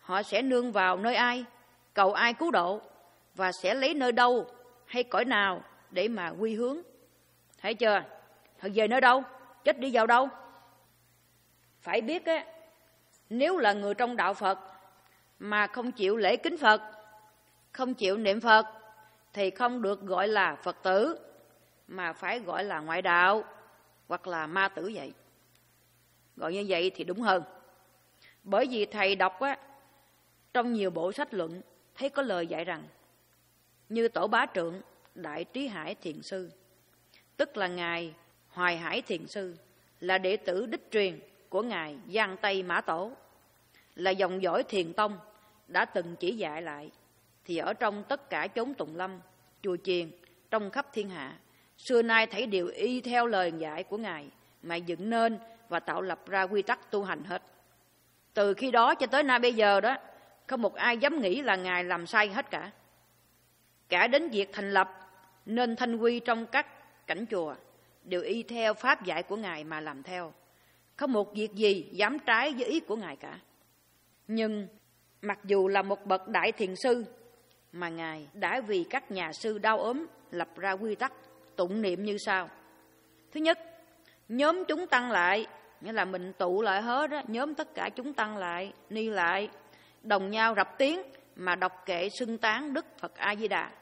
họ sẽ nương vào nơi ai, cầu ai cứu độ, và sẽ lấy nơi đâu hay cõi nào để mà quy hướng. Thấy chưa? Họ về nơi đâu? Chết đi vào đâu? Phải biết á, nếu là người trong đạo Phật mà không chịu lễ kính Phật, không chịu niệm Phật, thì không được gọi là Phật tử, mà phải gọi là ngoại đạo hoặc là ma tử vậy. Gọi như vậy thì đúng hơn. Bởi vì thầy đọc á, trong nhiều bộ sách luận thấy có lời dạy rằng, như Tổ Bá Trượng Đại Trí Hải Thiền Sư, tức là Ngài Hoài Hải Thiền Sư, là đệ tử đích truyền của Ngài Giang Tây Mã Tổ, là dòng dõi Thiền Tông, đã từng chỉ dạy lại, thì ở trong tất cả chốn tùng lâm, chùa chiền, trong khắp thiên hạ, xưa nay thấy đều y theo lời dạy của Ngài mà dựng nên và tạo lập ra quy tắc tu hành hết. Từ khi đó cho tới nay bây giờ đó, không một ai dám nghĩ là Ngài làm sai hết cả. Cả đến việc thành lập nên thanh quy trong các cảnh chùa đều y theo pháp dạy của Ngài mà làm theo. Không một việc gì dám trái với ý của Ngài cả. Nhưng mặc dù là một bậc đại thiền sư, mà Ngài đã vì các nhà sư đau ốm lập ra quy tắc tụng niệm như sau. Thứ nhất, nhóm chúng tăng lại, nghĩa là mình tụ lại hết đó, nhóm tất cả chúng tăng lại, ni lại, đồng nhau rập tiếng mà đọc kệ xưng tán Đức Phật A Di Đà.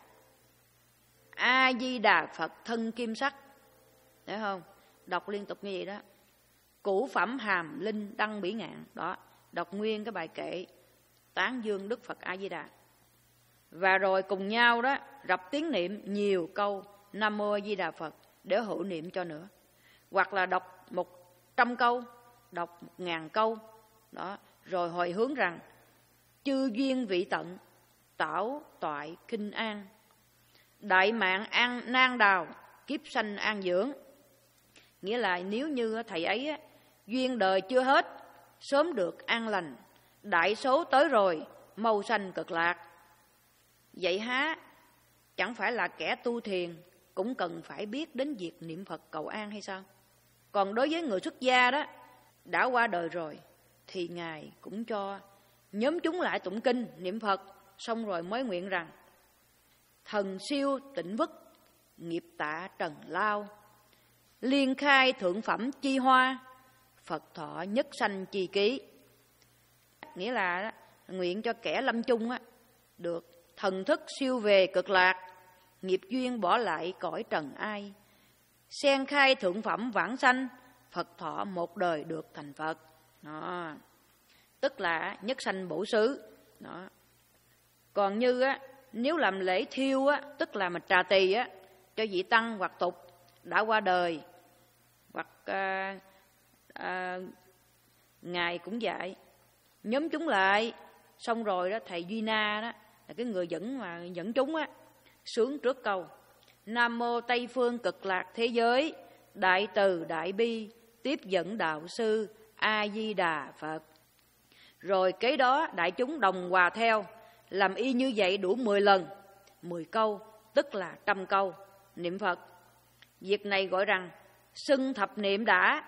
A Di Đà Phật thân kim sắc, thấy không? Đọc liên tục như vậy đó. Củ phẩm hàm linh đăng bỉ ngạn, đó, đọc nguyên cái bài kệ tán dương Đức Phật A Di Đà. Và rồi cùng nhau đó rập tiếng niệm nhiều câu Nam Mô A Di Đà Phật để hộ niệm cho nữa. Hoặc là đọc một trăm câu, đọc một ngàn câu, đó, rồi hồi hướng rằng chư duyên vị tận, tảo toại kinh an, đại mạng an nan đào, kiếp sanh an dưỡng. Nghĩa là nếu như thầy ấy á, duyên đời chưa hết, sớm được an lành, đại số tới rồi, mau sanh cực lạc. Vậy há, chẳng phải là kẻ tu thiền cũng cần phải biết đến việc niệm Phật cầu an hay sao? Còn đối với người xuất gia đó, đã qua đời rồi, thì Ngài cũng cho nhóm chúng lại tụng kinh, niệm Phật, xong rồi mới nguyện rằng thần siêu tịnh vức, nghiệp tạ trần lao, liên khai thượng phẩm chi hoa, Phật thọ nhất sanh chi ký. Nghĩa là đó, nguyện cho kẻ lâm chung á, được thần thức siêu về cực lạc, nghiệp duyên bỏ lại cõi trần ai, sen khai thượng phẩm vãng sanh, Phật thọ một đời được thành Phật. Đó, tức là nhất sanh bổ xứ. Đó. Còn như á, nếu làm lễ thiêu á, tức là mình trà tỳ á, cho vị tăng hoặc tục đã qua đời, hoặc à, à, Ngài cũng dạy nhóm chúng lại, xong rồi đó thầy Duy Na đó là cái người dẫn mà dẫn chúng á, sướng trước câu Nam Mô Tây Phương Cực Lạc Thế Giới, Đại Từ Đại Bi, tiếp dẫn đạo sư A Di Đà Phật. Rồi kế đó đại chúng đồng hòa theo, làm y như vậy đủ mười lần, mười câu, tức là trăm câu niệm Phật. Việc này gọi rằng xưng thập niệm đã.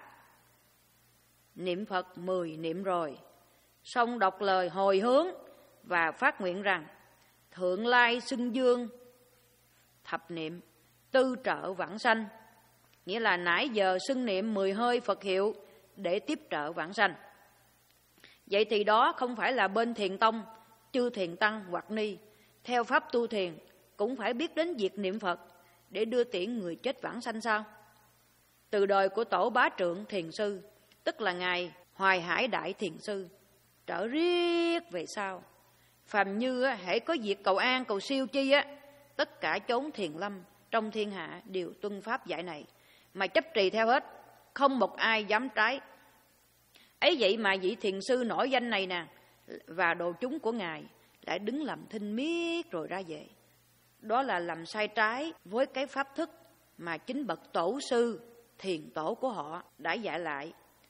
Niệm Phật mười niệm rồi, xong đọc lời hồi hướng và phát nguyện rằng thượng lai xưng dương thập niệm, tư trợ vãng sanh. Nghĩa là nãy giờ xưng niệm mười hơi Phật hiệu để tiếp trợ vãng sanh. Vậy thì đó không phải là bên thiền tông, chư thiền tăng hoặc ni theo pháp tu thiền cũng phải biết đến việc niệm Phật để đưa tiễn người chết vãng sanh sao? Từ đời của Tổ Bá Trượng Thiền Sư, tức là Ngài Hoài Hải Đại Thiền Sư, trở riết về sau, phàm như hễ có việc cầu an cầu siêu chi á, tất cả chốn thiền lâm trong thiên hạ đều tuân pháp dạy này mà chấp trì theo hết, không một ai dám trái. Ấy vậy mà vị thiền sư nổi danh này nè và đồ chúng của Ngài lại đứng làm thinh miết rồi ra về. Đó là làm sai trái với cái pháp thức mà chính bậc tổ sư thiền tổ của họ đã dạy lại.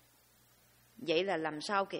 Vậy là làm sao kìa?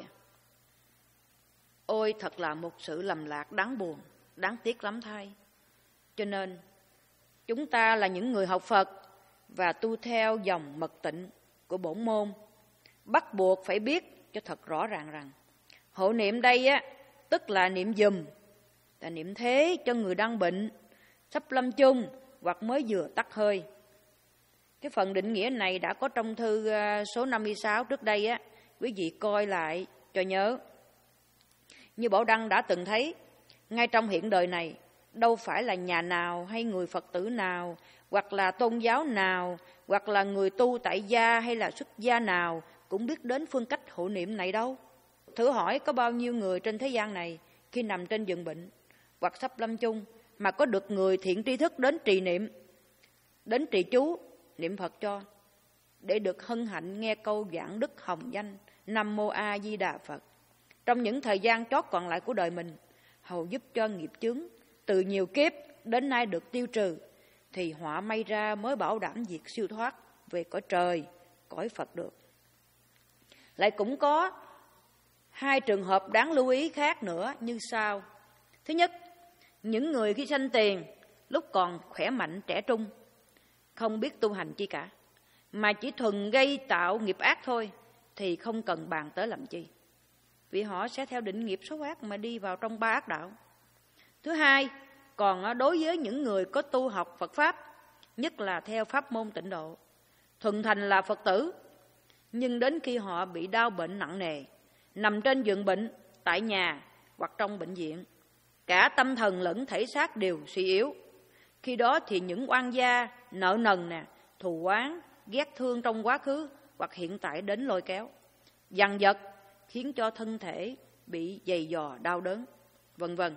Ôi thật là một sự lầm lạc đáng buồn, đáng tiếc lắm thay. Cho nên chúng ta là những người học Phật và tu theo dòng mật tịnh của bổn môn, bắt buộc phải biết cho thật rõ ràng rằng hộ niệm đây á tức là niệm giùm, là niệm thế cho người đang bệnh, sắp lâm chung hoặc mới vừa tắt hơi. Cái phần định nghĩa này đã có trong thư số năm mươi sáu trước đây á, quý vị coi lại cho nhớ. Như Bảo Đăng đã từng thấy, ngay trong hiện đời này, đâu phải là nhà nào hay người Phật tử nào, hoặc là tôn giáo nào, hoặc là người tu tại gia hay là xuất gia nào cũng biết đến phương cách hộ niệm này đâu. Thử hỏi có bao nhiêu người trên thế gian này khi nằm trên giường bệnh hoặc sắp lâm chung mà có được người thiện tri thức đến trì niệm, đến trì chú, niệm Phật cho, để được hân hạnh nghe câu giảng đức hồng danh Nam Mô A Di Đà Phật trong những thời gian chót còn lại của đời mình, hầu giúp cho nghiệp chướng từ nhiều kiếp đến nay được tiêu trừ, thì họa may ra mới bảo đảm việc siêu thoát về cõi trời, cõi Phật được. Lại cũng có hai trường hợp đáng lưu ý khác nữa như sau. Thứ nhất, những người khi sanh tiền lúc còn khỏe mạnh trẻ trung, không biết tu hành chi cả, mà chỉ thuần gây tạo nghiệp ác thôi, thì không cần bàn tới làm chi, vì họ sẽ theo định nghiệp số ác mà đi vào trong ba ác đạo. Thứ hai, còn đối với những người có tu học Phật Pháp, nhất là theo pháp môn Tịnh Độ, thuần thành là Phật tử, nhưng đến khi họ bị đau bệnh nặng nề, nằm trên giường bệnh, tại nhà hoặc trong bệnh viện, cả tâm thần lẫn thể xác đều suy yếu. Khi đó thì những oan gia, nợ nần, nè, thù oán, ghét thương trong quá khứ hoặc hiện tại đến lôi kéo, dằn vặt khiến cho thân thể bị dày dò đau đớn, vân vân.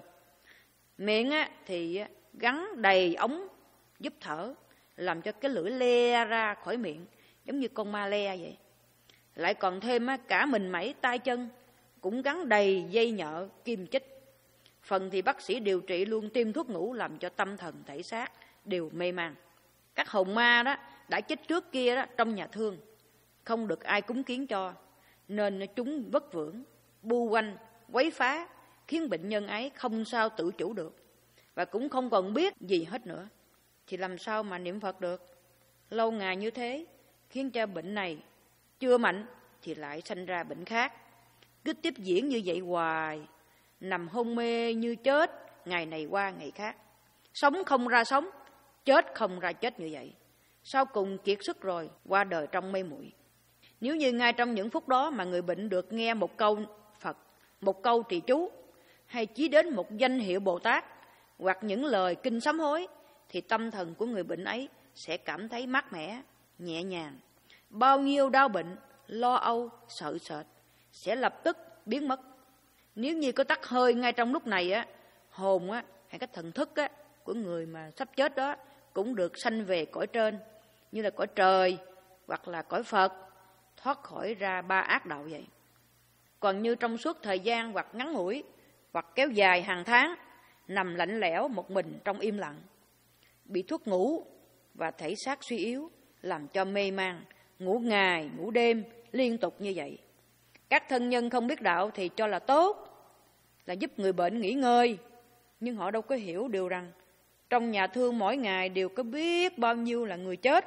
Miệng á, thì gắn đầy ống giúp thở, làm cho cái lưỡi le ra khỏi miệng giống như con ma le vậy. Lại còn thêm á, cả mình mẩy tay chân cũng gắn đầy dây nhợ kim chích. Phần thì bác sĩ điều trị luôn tiêm thuốc ngủ làm cho tâm thần thể xác đều mê man. Các hồn ma đó đã chết trước kia đó trong nhà thương, không được ai cúng kiến cho, nên chúng vất vưởng, bu quanh, quấy phá, khiến bệnh nhân ấy không sao tự chủ được và cũng không còn biết gì hết nữa. Thì làm sao mà niệm Phật được? Lâu ngày như thế khiến cho bệnh này chưa mạnh thì lại sanh ra bệnh khác, cứ tiếp diễn như vậy hoài, nằm hôn mê như chết, ngày này qua ngày khác, sống không ra sống, chết không ra chết như vậy. Sau cùng kiệt sức rồi, qua đời trong mê muội. Nếu như ngay trong những phút đó mà người bệnh được nghe một câu Phật, một câu trì chú, hay chí đến một danh hiệu Bồ Tát, hoặc những lời kinh sám hối, thì tâm thần của người bệnh ấy sẽ cảm thấy mát mẻ, nhẹ nhàng. Bao nhiêu đau bệnh, lo âu, sợ sệt sẽ lập tức biến mất. Nếu như có tắt hơi ngay trong lúc này á, hồn á hay cái thần thức á của người mà sắp chết đó cũng được sanh về cõi trên, như là cõi trời hoặc là cõi Phật, thoát khỏi ra ba ác đạo vậy. Còn như trong suốt thời gian hoặc ngắn ngủi hoặc kéo dài hàng tháng, nằm lạnh lẽo một mình trong im lặng, bị thuốc ngủ và thể xác suy yếu làm cho mê man, ngủ ngày ngủ đêm liên tục như vậy. Các thân nhân không biết đạo thì cho là tốt, là giúp người bệnh nghỉ ngơi, nhưng họ đâu có hiểu điều rằng trong nhà thương mỗi ngày đều có biết bao nhiêu là người chết,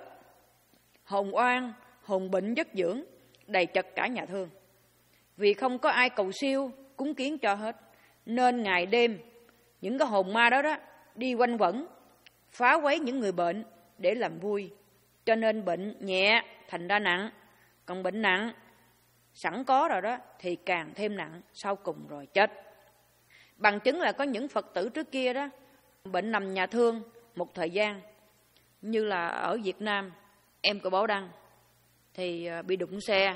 hồn oan, hồn bệnh giấc dưỡng đầy chật cả nhà thương. Vì không có ai cầu siêu cúng kiến cho hết, nên ngày đêm những cái hồn ma đó đó đi quanh quẩn phá quấy những người bệnh để làm vui, cho nên bệnh nhẹ thành ra nặng, còn bệnh nặng sẵn có rồi đó thì càng thêm nặng, sau cùng rồi chết. Bằng chứng là có những Phật tử trước kia đó bệnh nằm nhà thương một thời gian, như là ở Việt Nam, em của Bảo Đăng thì bị đụng xe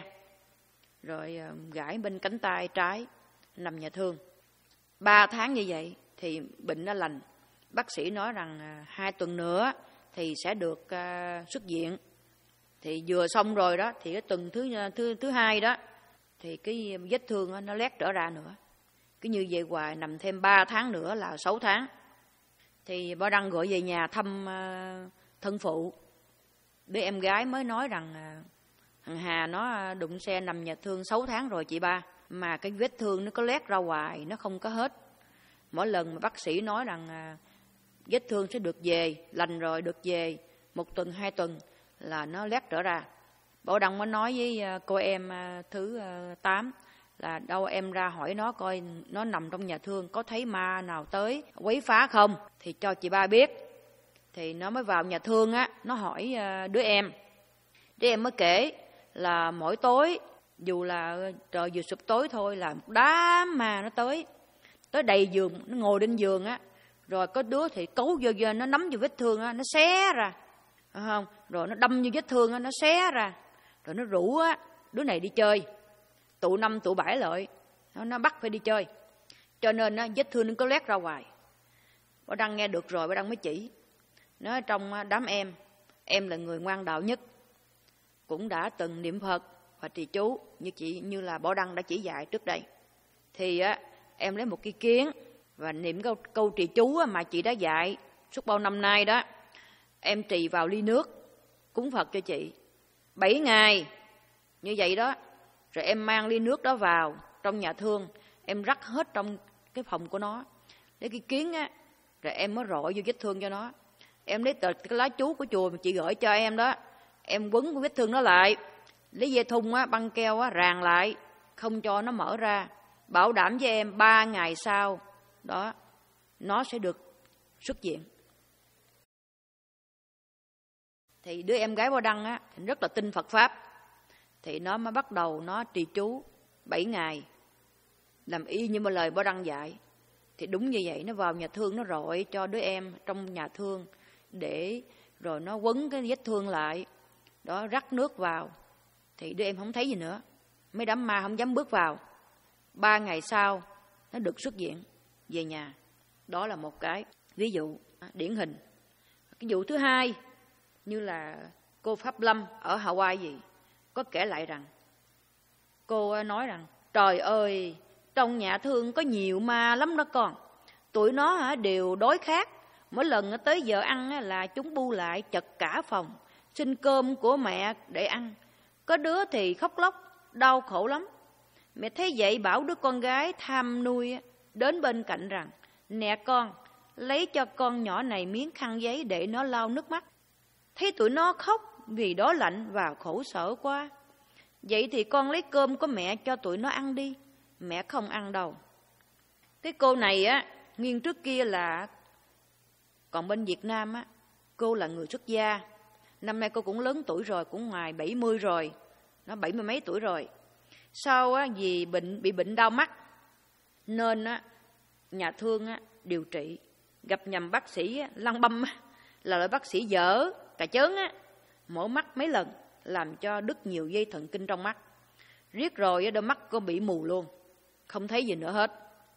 rồi gãy bên cánh tay trái, nằm nhà thương ba tháng như vậy thì bệnh đã lành. Bác sĩ nói rằng hai tuần nữa thì sẽ được uh, xuất viện. Thì vừa xong rồi đó thì cái tuần thứ thứ thứ hai đó thì cái vết thương đó, nó lét trở ra nữa. Cứ như vậy hoài, nằm thêm ba tháng nữa là sáu tháng. Thì Bảo Đăng gọi về nhà thăm uh, thân phụ. Đứa em gái mới nói rằng uh, thằng Hà nó đụng xe nằm nhà thương sáu tháng rồi chị ba, mà cái vết thương nó có lét ra hoài, nó không có hết. Mỗi lần mà bác sĩ nói rằng uh, vết thương sẽ được về, lành rồi được về một tuần hai tuần là nó lét trở ra. Bảo Đăng mới nói với cô em thứ tám là đâu em ra hỏi nó coi nó nằm trong nhà thương có thấy ma nào tới quấy phá không, thì cho chị ba biết. Thì nó mới vào nhà thương á, nó hỏi đứa em. Đứa em mới kể là mỗi tối, dù là trời vừa sụp tối thôi, là một đám ma nó tới. Tới đầy giường, nó ngồi trên giường á. Rồi có đứa thì cấu vô vô, nó nắm vô vết thương á, nó xé ra. Phải không? Rồi nó đâm vô vết thương á, nó xé ra. Rồi nó rủ á, đứa này đi chơi. Tụ năm tụ bảy lại, nó, nó bắt phải đi chơi. Cho nên á, vết thương nó có lét ra ngoài. Bà Đăng nghe được rồi, bà Đăng mới chỉ. Nói trong đám em, em là người ngoan đạo nhất, cũng đã từng niệm Phật và trì chú như chị như là Bảo Đăng đã chỉ dạy trước đây. Thì á, em lấy một cái kiến và niệm câu, câu trì chú mà chị đã dạy suốt bao năm nay đó. Em trì vào ly nước cúng Phật cho chị bảy ngày như vậy đó. Rồi em mang ly nước đó vào trong nhà thương, em rắc hết trong cái phòng của nó, lấy cái kiến á, rồi em mới rọi vô vết thương cho nó. Em lấy tờ cái lá chú của chùa mà chị gửi cho em đó, em quấn cái vết thương nó lại, lấy dây thun á, băng keo á, ràng lại, không cho nó mở ra. Bảo đảm với em ba ngày sau đó nó sẽ được xuất viện. Thì đứa em gái Bảo Đăng á, rất là tin Phật Pháp. Thì nó mới bắt đầu nó trì chú bảy ngày, làm y như mà lời Bảo Đăng dạy. Thì đúng như vậy, nó vào nhà thương, nó rọi cho đứa em trong nhà thương, để rồi nó quấn cái vết thương lại đó, rắc nước vào. Thì đứa em không thấy gì nữa, mấy đám ma không dám bước vào. Ba ngày sau nó được xuất viện về nhà. Đó là một cái ví dụ điển hình. Cái vụ thứ hai, như là cô Pháp Lâm ở Hawaii gì, có kể lại rằng, cô nói rằng trời ơi, trong nhà thương có nhiều ma lắm đó con. Tụi nó đều đói khát, mỗi lần tới giờ ăn là chúng bu lại chật cả phòng, xin cơm của mẹ để ăn. Có đứa thì khóc lóc, đau khổ lắm. Mẹ thấy vậy bảo đứa con gái tham nuôi đến bên cạnh rằng, nè con, lấy cho con nhỏ này miếng khăn giấy để nó lau nước mắt. Thấy tụi nó khóc vì đói lạnh và khổ sở quá. Vậy thì con lấy cơm của mẹ cho tụi nó ăn đi. Mẹ không ăn đâu. Cái cô này á, nguyên trước kia là, còn bên Việt Nam á, cô là người xuất gia. Năm nay cô cũng lớn tuổi rồi, cũng ngoài bảy mươi rồi. Nó bảy mươi mấy tuổi rồi. Sau á, vì bệnh, bị bệnh đau mắt, nên á, nhà thương á, điều trị. Gặp nhầm bác sĩ á, Lăng Băm á, là loại bác sĩ dở, cà chớn á, mổ mắt mấy lần, làm cho đứt nhiều dây thần kinh trong mắt. Riết rồi đôi mắt cô bị mù luôn, không thấy gì nữa hết.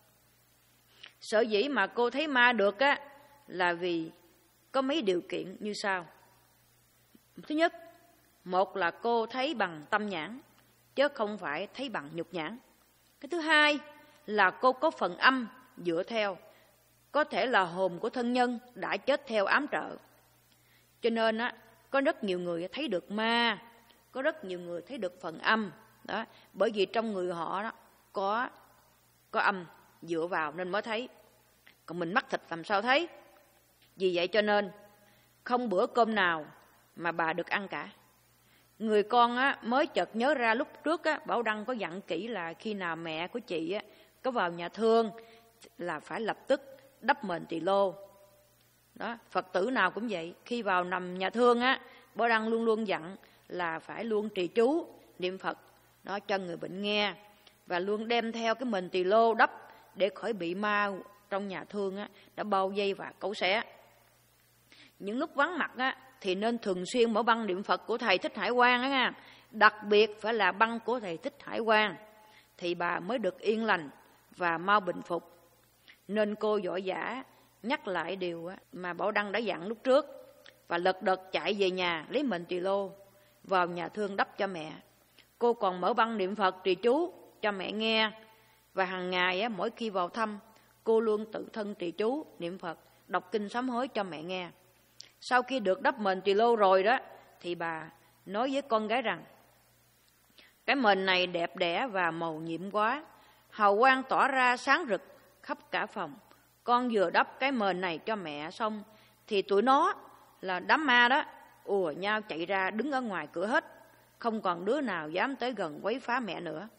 Sở dĩ mà cô thấy ma được á, là vì có mấy điều kiện như sau. Thứ nhất, một là cô thấy bằng tâm nhãn, chứ không phải thấy bằng nhục nhãn. Cái thứ hai là cô có phần âm dựa theo, có thể là hồn của thân nhân đã chết theo ám trợ. Cho nên á, có rất nhiều người thấy được ma, có rất nhiều người thấy được phần âm đó, bởi vì trong người họ đó có có âm dựa vào nên mới thấy. Còn mình mắc thịt làm sao thấy? Vì vậy cho nên không bữa cơm nào mà bà được ăn cả. Người con á, mới chợt nhớ ra lúc trước á, Bảo Đăng có dặn kỹ là khi nào mẹ của chị á, có vào nhà thương là phải lập tức đắp mền tỳ lô. Đó, Phật tử nào cũng vậy, khi vào nằm nhà thương á, Bảo Đăng luôn luôn dặn là phải luôn trì chú, niệm Phật đó cho người bệnh nghe, và luôn đem theo cái mền tỳ lô đắp để khỏi bị ma trong nhà thương á, đã bao vây và cấu xé. Những lúc vắng mặt á, thì nên thường xuyên mở băng niệm Phật của thầy Thích Hải Quang á nha, đặc biệt phải là băng của thầy Thích Hải Quang, thì bà mới được yên lành và mau bình phục. Nên cô vội vã nhắc lại điều mà Bảo Đăng đã dặn lúc trước, và lật đật chạy về nhà lấy mệnh tỳ lô vào nhà thương đắp cho mẹ. Cô còn mở băng niệm Phật trì chú cho mẹ nghe, và hàng ngày á, mỗi khi vào thăm, cô luôn tự thân trì chú niệm Phật, đọc kinh sám hối cho mẹ nghe. Sau khi được đắp mền tỳ lô rồi đó, thì bà nói với con gái rằng, cái mền này đẹp đẽ và màu nhiệm quá, hào quang tỏa ra sáng rực khắp cả phòng. Con vừa đắp cái mền này cho mẹ xong, thì tụi nó là đám ma đó ùa nhau chạy ra đứng ở ngoài cửa hết, không còn đứa nào dám tới gần quấy phá mẹ nữa.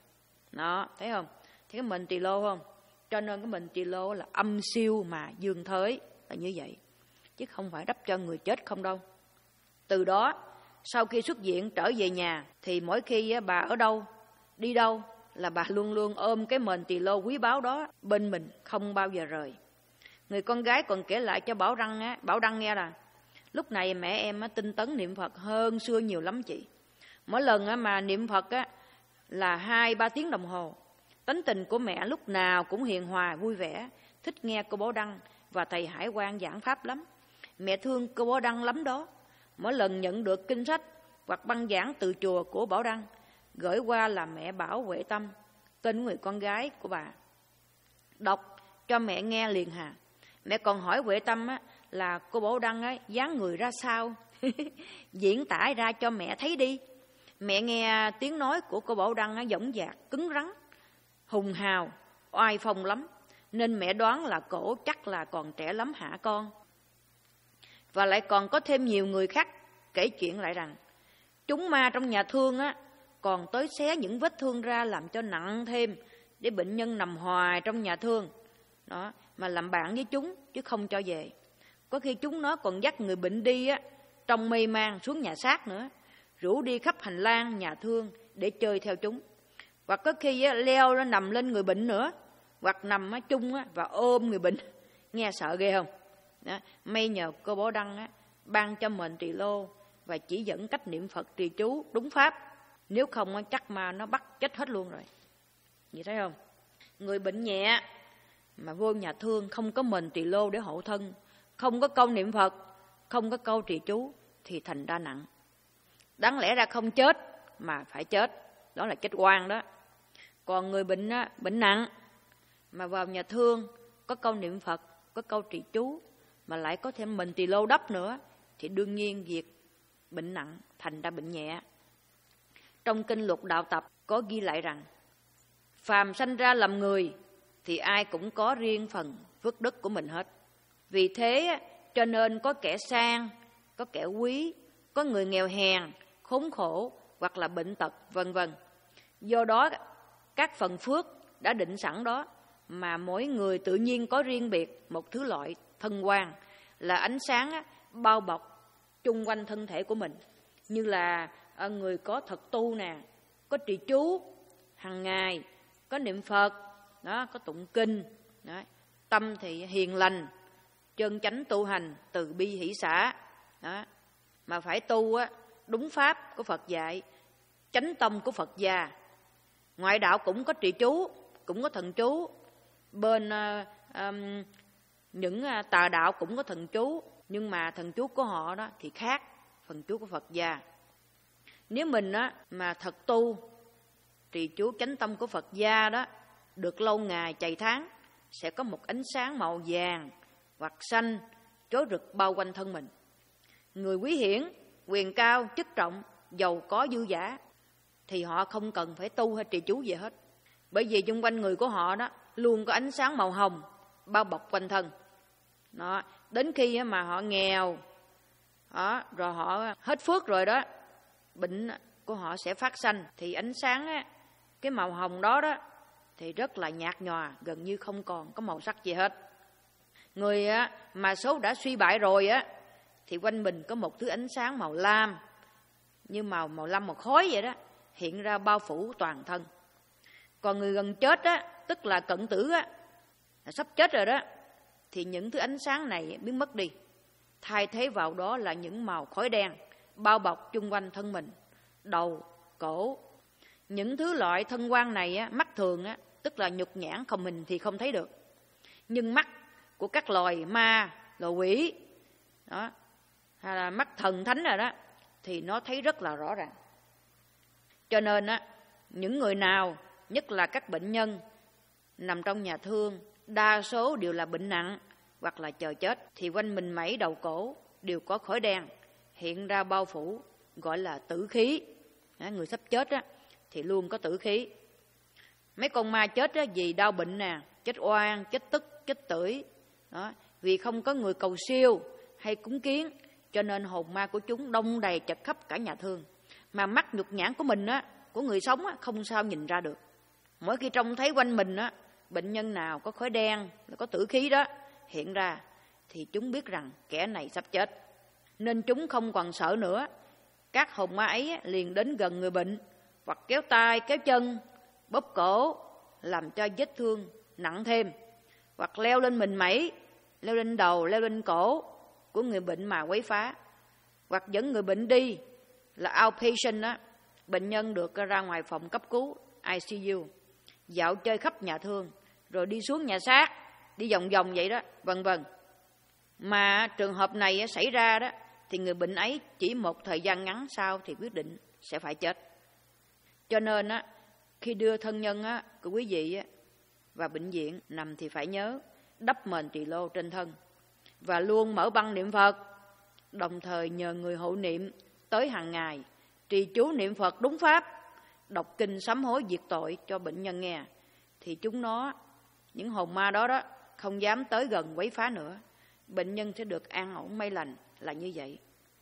Đó, thấy không? Thấy cái mệnh Tỳ Lô không? Cho nên cái mệnh Tỳ Lô là âm siêu mà dương thới, là như vậy, chứ không phải đắp cho người chết không đâu. Từ đó, sau khi xuất viện trở về nhà, thì mỗi khi bà ở đâu, đi đâu, là bà luôn luôn ôm cái mệnh Tỳ Lô quý báu đó bên mình, không bao giờ rời. Người con gái còn kể lại cho Bảo Đăng á, Bảo Đăng nghe là lúc này mẹ em á, tinh tấn niệm Phật hơn xưa nhiều lắm chị. Mỗi lần á, mà niệm Phật á, là hai ba tiếng đồng hồ. Tính tình của mẹ lúc nào cũng hiền hòa, vui vẻ, thích nghe cô Bảo Đăng và thầy Hải Quang giảng pháp lắm. Mẹ thương cô Bảo Đăng lắm đó. Mỗi lần nhận được kinh sách hoặc băng giảng từ chùa của Bảo Đăng, gửi qua là mẹ bảo Huệ Tâm, tên người con gái của bà, đọc cho mẹ nghe liền hà. Mẹ còn hỏi Huệ Tâm á, là cô Bảo Đăng ấy dáng người ra sao, diễn tả ra cho mẹ thấy đi. Mẹ nghe tiếng nói của cô Bảo Đăng á, dõng dạc, cứng rắn, hùng hào, oai phong lắm, nên mẹ đoán là cổ chắc là còn trẻ lắm hả con. Và lại còn có thêm nhiều người khác kể chuyện lại rằng chúng ma trong nhà thương á, còn tới xé những vết thương ra làm cho nặng thêm, để bệnh nhân nằm hoài trong nhà thương đó, mà làm bạn với chúng chứ không cho về. Có khi chúng nó còn dắt người bệnh đi á, trong mê man xuống nhà xác nữa, rủ đi khắp hành lang nhà thương để chơi theo chúng. Hoặc có khi á, leo nó nằm lên người bệnh nữa, hoặc nằm á, chung á, và ôm người bệnh. Nghe sợ ghê không? Đó. May nhờ cô Bảo Đăng á, ban cho mệnh Tỳ Lô và chỉ dẫn cách niệm Phật trì chú đúng pháp. Nếu không á, chắc ma nó bắt chết hết luôn rồi. Vậy thấy không? Người bệnh nhẹ mà vô nhà thương không có mệnh Tỳ Lô để hộ thân, không có câu niệm Phật, không có câu trì chú, thì thành ra nặng. Đáng lẽ ra không chết mà phải chết, đó là chết oan đó. Còn người bệnh á, bệnh nặng mà vào nhà thương có câu niệm Phật, có câu trì chú, mà lại có thêm mệnh Tỳ Lô đắp nữa, thì đương nhiên việc bệnh nặng thành ra bệnh nhẹ. Trong kinh Luật Đạo Tập có ghi lại rằng phàm sanh ra làm người thì ai cũng có riêng phần phước đức của mình hết. Vì thế cho nên có kẻ sang, có kẻ quý, có người nghèo hèn, khốn khổ hoặc là bệnh tật vân vân. Do đó các phần phước đã định sẵn đó mà mỗi người tự nhiên có riêng biệt một thứ loại thân quang, là ánh sáng bao bọc chung quanh thân thể của mình. Như là người có thật tu nè, có trì chú hàng ngày, có niệm Phật đó, có tụng kinh đó. Tâm thì hiền lành, chân chánh tu hành, từ bi hỷ xả đó. Mà phải tu á, đúng pháp của Phật dạy, chánh tông của Phật già. Ngoại đạo cũng có trì chú, cũng có thần chú. Bên uh, um, những uh, tà đạo cũng có thần chú, nhưng mà thần chú của họ đó thì khác phần chú của Phật già. Nếu mình á, mà thật tu trì chú chánh tâm của Phật gia đó, được lâu ngày chày tháng, sẽ có một ánh sáng màu vàng hoặc xanh chói rực bao quanh thân mình. Người quý hiển, quyền cao, chức trọng, giàu có dư dả thì họ không cần phải tu hay trì chú gì hết, bởi vì xung quanh người của họ đó luôn có ánh sáng màu hồng bao bọc quanh thân đó. Đến khi mà họ nghèo đó, rồi họ hết phước rồi đó, bệnh của họ sẽ phát sanh, thì ánh sáng á, cái màu hồng đó đó thì rất là nhạt nhòa, gần như không còn có màu sắc gì hết. Người á, mà số đã suy bại rồi á, thì quanh mình có một thứ ánh sáng màu lam, như màu màu lam màu khói vậy đó, hiện ra bao phủ toàn thân. Còn người gần chết á, tức là cận tử á, là sắp chết rồi đó, thì những thứ ánh sáng này biến mất đi, thay thế vào đó là những màu khói đen bao bọc chung quanh thân mình, đầu, cổ. Những thứ loại thân quang này á, mắt thường á, tức là nhục nhãn không mình thì không thấy được, nhưng mắt của các loài ma, loài quỷ đó, hay là mắt thần thánh rồi đó, thì nó thấy rất là rõ ràng. Cho nên á, những người nào, nhất là các bệnh nhân nằm trong nhà thương, đa số đều là bệnh nặng hoặc là chờ chết, thì quanh mình mẩy đầu cổ đều có khói đen hiện ra bao phủ, gọi là tử khí. Người sắp chết á, thì luôn có tử khí. Mấy con ma chết á, vì đau bệnh nè, chết oan, chết tức, chết tưởi đó, vì không có người cầu siêu hay cúng kiến, cho nên hồn ma của chúng đông đầy chật khắp cả nhà thương. Mà mắt nhục nhãn của mình á, của người sống á, không sao nhìn ra được. Mỗi khi trông thấy quanh mình á, bệnh nhân nào có khói đen, có tử khí đó hiện ra, thì chúng biết rằng kẻ này sắp chết. Nên chúng không còn sợ nữa. Các hồn ma ấy liền đến gần người bệnh, hoặc kéo tay, kéo chân, bóp cổ, làm cho vết thương nặng thêm, hoặc leo lên mình mẩy, leo lên đầu, leo lên cổ của người bệnh mà quấy phá, hoặc dẫn người bệnh đi là outpatient á, bệnh nhân được ra ngoài phòng cấp cứu I C U, dạo chơi khắp nhà thương, rồi đi xuống nhà xác, đi vòng vòng vậy đó, vân vân. Mà trường hợp này xảy ra đó, thì người bệnh ấy chỉ một thời gian ngắn sau thì quyết định sẽ phải chết. Cho nên á, khi đưa thân nhân á, của quý vị á, vào bệnh viện nằm thì phải nhớ đắp mền tỳ lô trên thân và luôn mở băng niệm Phật, đồng thời nhờ người hộ niệm tới hàng ngày trì chú niệm Phật đúng pháp, đọc kinh sám hối diệt tội cho bệnh nhân nghe, thì chúng nó, những hồn ma đó đó, không dám tới gần quấy phá nữa. Bệnh nhân sẽ được an ổn may lành, là như vậy.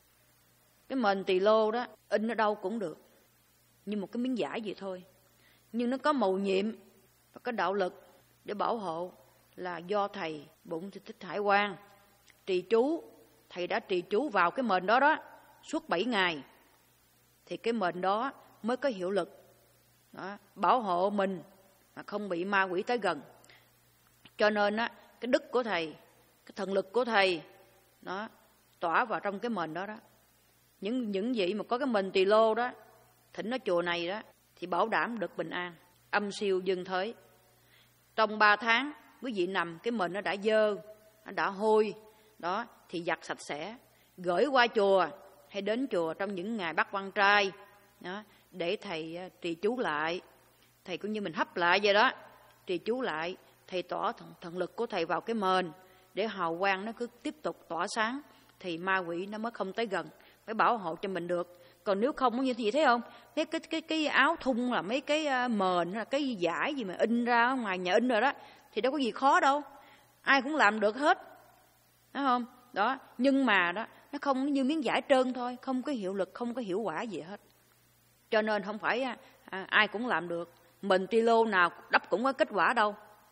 Cái mền tỳ lô đó in ở đâu cũng được, như một cái miếng vải vậy thôi, nhưng nó có mầu nhiệm và có đạo lực để bảo hộ, là do thầy Bổn Sư Thích Hải Quang trì chú. Thầy đã trì chú vào cái mền đó đó suốt bảy ngày, thì cái mền đó mới có hiệu lực đó, bảo hộ mình mà không bị ma quỷ tới gần. Cho nên á, cái đức của thầy, cái thần lực của thầy nó tỏa vào trong cái mền đó đó. Những những vị mà có cái mền tỳ lô đó, thỉnh ở chùa này đó, thì bảo đảm được bình an, âm siêu dương thới. Trong ba tháng quý vị nằm, cái mền nó đã dơ, nó đã hôi đó, thì giặt sạch sẽ, gửi qua chùa hay đến chùa trong những ngày bắt quan trai đó, để thầy trì chú lại. Thầy cũng như mình hấp lại vậy đó, trì chú lại, thầy tỏa thần, thần lực của thầy vào cái mền để hào quang nó cứ tiếp tục tỏa sáng, thì ma quỷ nó mới không tới gần, phải bảo hộ cho mình được. Còn nếu không như gì thấy không, mấy cái cái cái áo thun là mấy cái mền, cái vải gì mà in ra ngoài nhà in rồi đó, thì đâu có gì khó đâu, ai cũng làm được hết, đúng không? Đó, nhưng mà đó, nó không như miếng vải trơn thôi, không có hiệu lực, không có hiệu quả gì hết. Cho nên không phải à, ai cũng làm được, mình tỳ lô nào đắp cũng có kết quả đâu.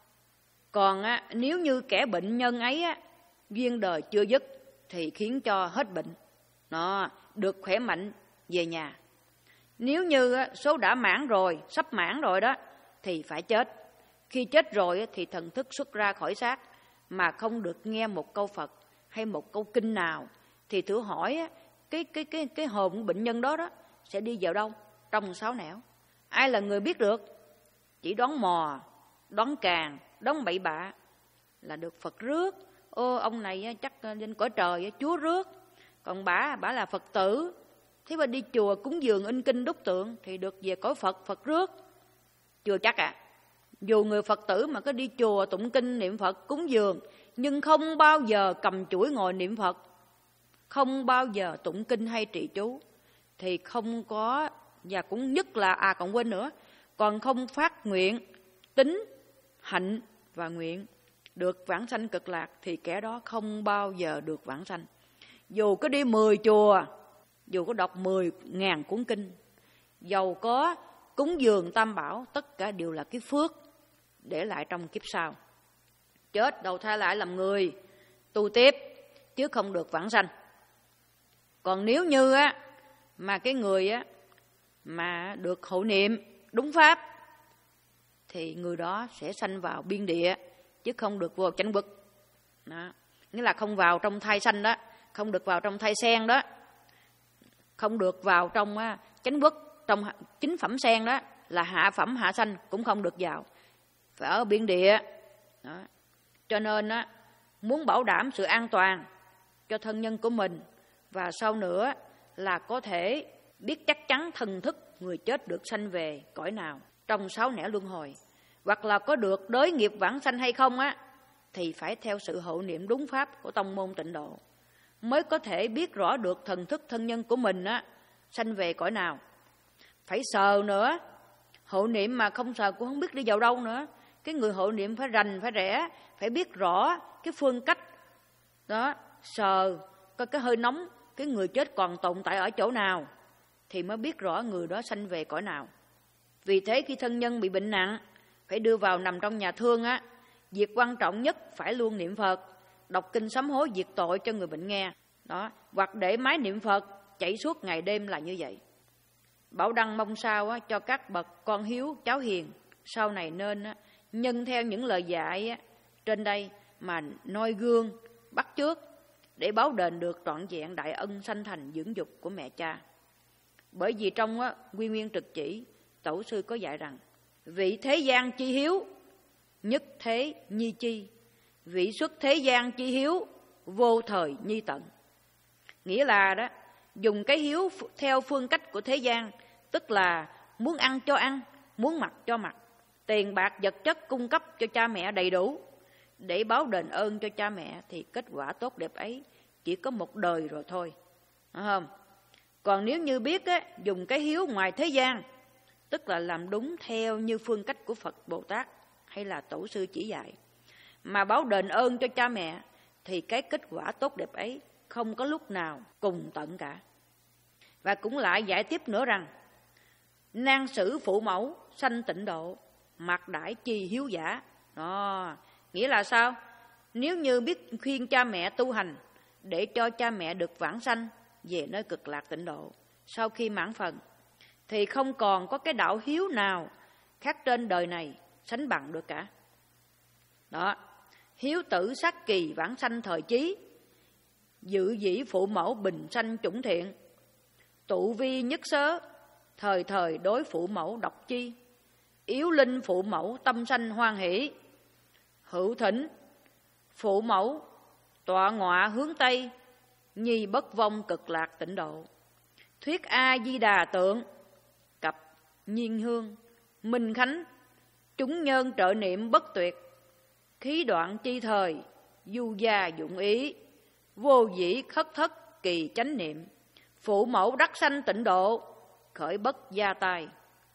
Còn á, nếu như kẻ bệnh nhân ấy á, duyên đời chưa dứt, thì khiến cho hết bệnh, nó được khỏe mạnh về nhà. Nếu như á, số đã mãn rồi, sắp mãn rồi đó, thì phải chết. Khi chết rồi á, thì thần thức xuất ra khỏi xác mà không được nghe một câu Phật hay một câu kinh nào, thì thử hỏi á, cái cái cái cái hồn của bệnh nhân đó đó sẽ đi vào đâu? Trong sáu nẻo. Ai là người biết được? Chỉ đoán mò, đoán càng, đoán bậy bạ là được Phật rước. Ô, ông này chắc lên cõi trời Chúa rước. Còn bả bả là Phật tử, thế mà đi chùa cúng dường in kinh đúc tượng thì được về cõi Phật, Phật rước. Chưa chắc à. Dù người Phật tử mà có đi chùa tụng kinh niệm Phật cúng dường, nhưng không bao giờ cầm chuỗi ngồi niệm Phật, không bao giờ tụng kinh hay trì chú, thì không có, và cũng nhất là à còn quên nữa, còn không phát nguyện tín hạnh và nguyện được vãng sanh cực lạc, thì kẻ đó không bao giờ được vãng sanh. Dù có đi mười chùa, dù có đọc mười ngàn cuốn kinh, dầu có cúng dường tam bảo, tất cả đều là cái phước để lại trong kiếp sau. Chết đầu thai lại làm người tu tiếp, chứ không được vãng sanh. Còn nếu như á mà cái người á mà được hộ niệm đúng pháp, thì người đó sẽ sanh vào biên địa, chứ không được vào chánh vực. Đó, nghĩa là không vào trong thai sanh đó, không được vào trong thai sen đó, không được vào trong á, chánh vực, trong chính phẩm sen đó, là hạ phẩm hạ sanh cũng không được vào, phải ở biên địa. Đó. Cho nên á, muốn bảo đảm sự an toàn cho thân nhân của mình, và sau nữa là có thể biết chắc chắn thần thức người chết được sanh về cõi nào trong sáu nẻo luân hồi, hoặc là có được đới nghiệp vãng sanh hay không á, thì phải theo sự hộ niệm đúng pháp của tông môn Tịnh Độ mới có thể biết rõ được thần thức thân nhân của mình á sanh về cõi nào. Phải sờ nữa, hộ niệm mà không sờ cũng không biết đi vào đâu nữa. Cái người hộ niệm phải rành, phải rẽ, phải biết rõ cái phương cách đó, sờ coi cái hơi nóng cái người chết còn tồn tại ở chỗ nào, thì mới biết rõ người đó sanh về cõi nào. Vì thế khi thân nhân bị bệnh nặng phải đưa vào nằm trong nhà thương á, việc quan trọng nhất phải luôn niệm Phật, đọc kinh sám hối diệt tội cho người bệnh nghe. Đó, hoặc để máy niệm Phật chạy suốt ngày đêm là như vậy. Bảo Đăng mong sao á, cho các bậc con hiếu cháu hiền sau này nên á, nhân theo những lời dạy á, trên đây mà noi gương bắt chước để báo đền được trọn vẹn đại ân sanh thành dưỡng dục của mẹ cha. Bởi vì trong á, Quy Nguyên Trực Chỉ, Tổ sư có dạy rằng vị thế gian chi hiếu, nhất thế nhi chi, vị xuất thế gian chi hiếu, vô thời nhi tận. Nghĩa là đó, dùng cái hiếu theo phương cách của thế gian, tức là muốn ăn cho ăn, muốn mặc cho mặc, tiền bạc vật chất cung cấp cho cha mẹ đầy đủ để báo đền ơn cho cha mẹ, thì kết quả tốt đẹp ấy chỉ có một đời rồi thôi, phải không? Còn nếu như biết á, dùng cái hiếu ngoài thế gian, tức là làm đúng theo như phương cách của Phật Bồ Tát hay là Tổ sư chỉ dạy, mà báo đền ơn cho cha mẹ, thì cái kết quả tốt đẹp ấy không có lúc nào cùng tận cả. Và cũng lại giải tiếp nữa rằng nan sử phụ mẫu sanh tịnh độ, mặc đãi chi hiếu giả. Đó, nghĩa là sao? Nếu như biết khuyên cha mẹ tu hành để cho cha mẹ được vãng sanh về nơi cực lạc tịnh độ sau khi mãn phần, thì không còn có cái đạo hiếu nào khác trên đời này sánh bằng được cả. Đó, hiếu tử sát kỳ vãng sanh thời chí, dự dĩ phụ mẫu bình sanh chủng thiện, tụ vi nhất sớ, thời thời đối phụ mẫu độc chi, yếu linh phụ mẫu tâm sanh hoan hỷ, hữu thỉnh phụ mẫu tọa ngọa hướng Tây, nhi bất vong cực lạc tịnh độ. Thuyết A Di Đà tượng, cập nhiên hương, minh khánh, chúng nhân trợ niệm bất tuyệt, khí đoạn chi thời, du gia dụng ý, vô dĩ khất thất kỳ chánh niệm, phụ mẫu đắc sanh tịnh độ, khởi bất gia tai.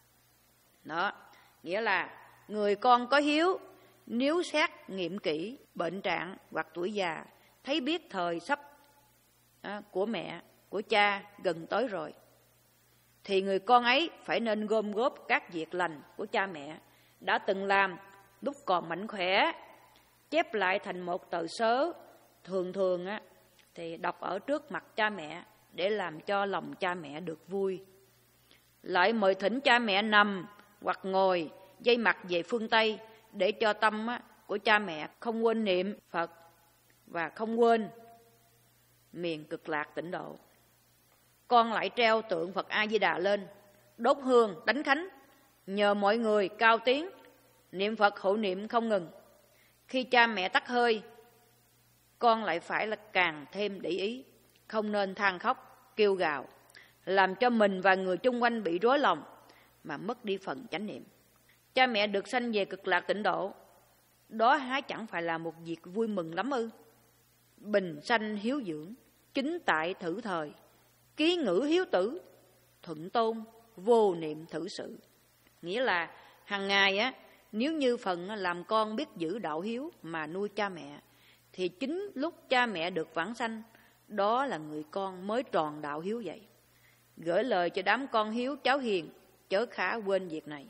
Đó, nghĩa là người con có hiếu, nếu xét nghiệm kỹ bệnh trạng hoặc tuổi già, thấy biết thời sắp à, của mẹ, của cha gần tới rồi, thì người con ấy phải nên gom góp các việc lành của cha mẹ đã từng làm lúc còn mạnh khỏe, chép lại thành một tờ sớ, thường thường á, thì đọc ở trước mặt cha mẹ để làm cho lòng cha mẹ được vui. Lại mời thỉnh cha mẹ nằm hoặc ngồi dây mặt về phương Tây để cho tâm á, của cha mẹ không quên niệm Phật và không quên miền cực lạc tịnh độ. Con lại treo tượng Phật A Di Đà lên, đốt hương đánh khánh, nhờ mọi người cao tiếng niệm Phật hộ niệm không ngừng. Khi cha mẹ tắt hơi, con lại phải là càng thêm để ý, không nên than khóc kêu gào, làm cho mình và người chung quanh bị rối lòng mà mất đi phần chánh niệm. Cha mẹ được sanh về cực lạc tịnh độ, đó há chẳng phải là một việc vui mừng lắm ư? Bình sanh hiếu dưỡng, chính tại thử thời, ký ngữ hiếu tử, thuận tôn vô niệm thử sự. Nghĩa là hàng ngày á, nếu như phần làm con biết giữ đạo hiếu mà nuôi cha mẹ, thì chính lúc cha mẹ được vãng sanh, đó là người con mới tròn đạo hiếu vậy. Gửi lời cho đám con hiếu cháu hiền, chớ khá quên việc này.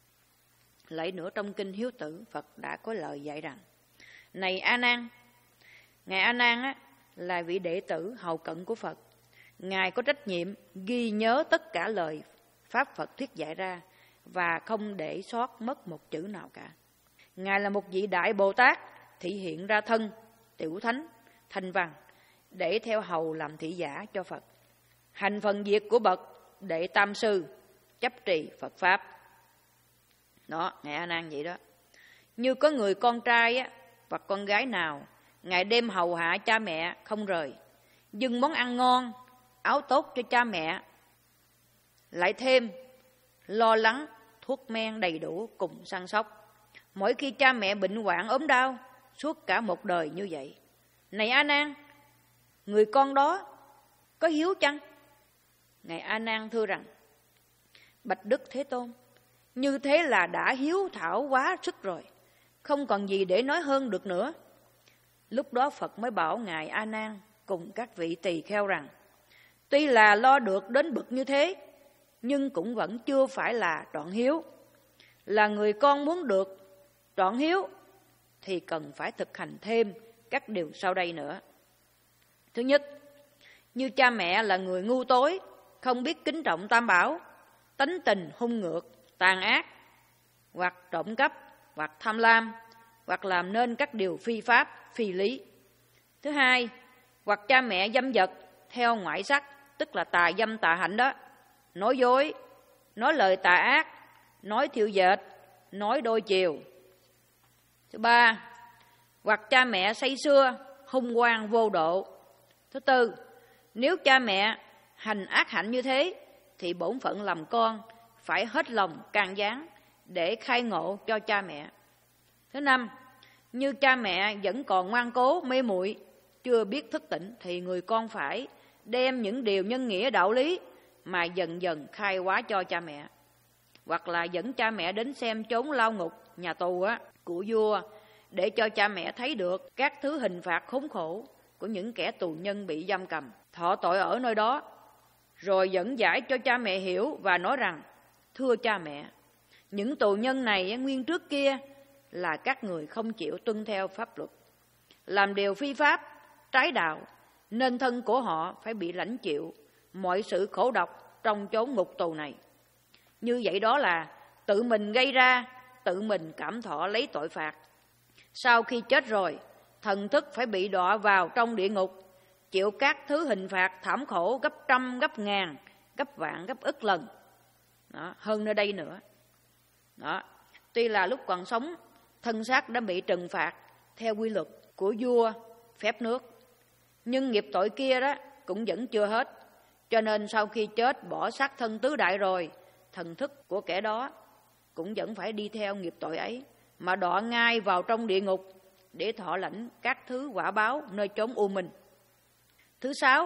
Lại nữa, trong kinh Hiếu Tử, Phật đã có lời dạy rằng: này A Nan, ngài A Nan á, là vị đệ tử hầu cận của Phật. Ngài có trách nhiệm ghi nhớ tất cả lời pháp Phật thuyết dạy ra và không để sót mất một chữ nào cả. Ngài là một vị đại Bồ Tát thị hiện ra thân, tiểu thánh, thanh văn để theo hầu làm thị giả cho Phật, hành phần việc của bậc đệ tam sư, chấp trì Phật pháp. Đó, ngài A Nan vậy đó. Như có người con trai á, hoặc con gái nào, ngài đêm hầu hạ cha mẹ không rời, dâng món ăn ngon, áo tốt cho cha mẹ, lại thêm lo lắng thuốc men đầy đủ cùng săn sóc. Mỗi khi cha mẹ bệnh hoạn ốm đau, suốt cả một đời như vậy. Này A Nan, người con đó có hiếu chăng? Ngài A Nan thưa rằng: bạch Đức Thế Tôn, như thế là đã hiếu thảo quá sức rồi, không còn gì để nói hơn được nữa. Lúc đó Phật mới bảo ngài A Nan cùng các vị tỳ kheo rằng: tuy là lo được đến bậc như thế, nhưng cũng vẫn chưa phải là trọn hiếu. là người con muốn được trọn hiếu thì cần phải thực hành thêm các điều sau đây nữa. Thứ nhất, như cha mẹ là người ngu tối, không biết kính trọng tam bảo, tánh tình hung ngược, tàn ác, hoặc trộm cắp, hoặc tham lam, hoặc làm nên các điều phi pháp, phi lý. Thứ hai, hoặc cha mẹ dâm dật theo ngoại sắc, tức là tà dâm tà hạnh đó, nói dối, nói lời tà ác, nói thiêu dệt, nói đôi chiều. Thứ ba, hoặc cha mẹ say sưa, hung oan vô độ. Thứ tư, nếu cha mẹ hành ác hạnh như thế thì bổn phận làm con phải hết lòng can gián để khai ngộ cho cha mẹ. Thứ năm, như cha mẹ vẫn còn ngoan cố mê muội, chưa biết thức tỉnh thì người con phải đem những điều nhân nghĩa đạo lý mà dần dần khai hóa cho cha mẹ. Hoặc là dẫn cha mẹ đến xem chốn lao ngục, nhà tù á, của vua để cho cha mẹ thấy được các thứ hình phạt khốn khổ của những kẻ tù nhân bị giam cầm, thọ tội ở nơi đó. Rồi dẫn giải cho cha mẹ hiểu và nói rằng: thưa cha mẹ, những tù nhân này nguyên trước kia là các người không chịu tuân theo pháp luật, làm điều phi pháp, trái đạo, nên thân của họ phải bị lãnh chịu mọi sự khổ độc trong chốn ngục tù này. Như vậy đó là tự mình gây ra, tự mình cảm thọ lấy tội phạt. Sau khi chết rồi, thần thức phải bị đọa vào trong địa ngục, chịu các thứ hình phạt thảm khổ gấp trăm, gấp ngàn, gấp vạn, gấp ức lần. Đó, hơn nơi đây nữa. Đó, tuy là lúc còn sống, thân xác đã bị trừng phạt theo quy luật của vua phép nước, nhưng nghiệp tội kia đó cũng vẫn chưa hết. Cho nên sau khi chết bỏ xác thân tứ đại rồi, thần thức của kẻ đó cũng vẫn phải đi theo nghiệp tội ấy mà đọa ngay vào trong địa ngục để thọ lãnh các thứ quả báo nơi chốn u minh. Thứ sáu,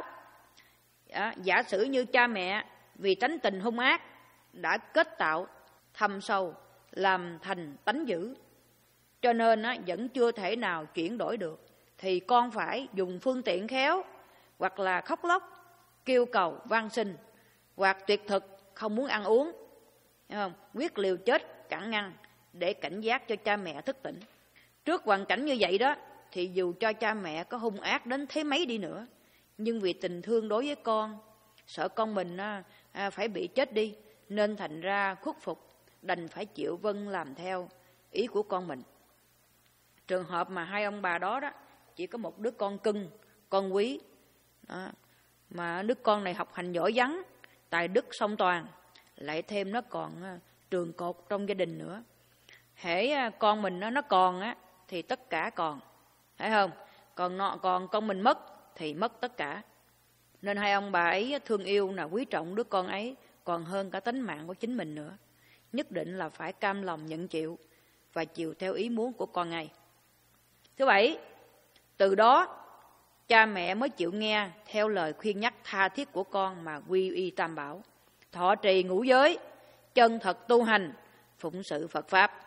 giả sử như cha mẹ vì tánh tình hung ác đã kết tạo thâm sâu làm thành tánh dữ, cho nên vẫn chưa thể nào chuyển đổi được, thì con phải dùng phương tiện khéo, hoặc là khóc lóc, kêu cầu van xin, hoặc tuyệt thực không muốn ăn uống, không? Quyết liều chết cản ngăn để cảnh giác cho cha mẹ thức tỉnh. Trước hoàn cảnh như vậy đó, thì dù cho cha mẹ có hung ác đến thế mấy đi nữa, nhưng vì tình thương đối với con, sợ con mình à, phải bị chết đi, nên thành ra khuất phục, đành phải chịu vâng làm theo ý của con mình. Trường hợp mà hai ông bà đó đó chỉ có một đứa con cưng, con quý đó, mà đứa con này học hành giỏi vắng, tài đức song toàn, lại thêm nó còn trường cột trong gia đình nữa. Hễ con mình nó nó còn á thì tất cả còn, phải không? Còn nó còn con mình mất thì mất tất cả. Nên hai ông bà ấy thương yêu là quý trọng đứa con ấy còn hơn cả tính mạng của chính mình nữa. Nhất định là phải cam lòng nhận chịu và chịu theo ý muốn của con ngay. Thứ bảy, từ đó cha mẹ mới chịu nghe theo lời khuyên nhắc tha thiết của con mà quy y tam bảo, thọ trì ngũ giới, chân thật tu hành, phụng sự Phật Pháp.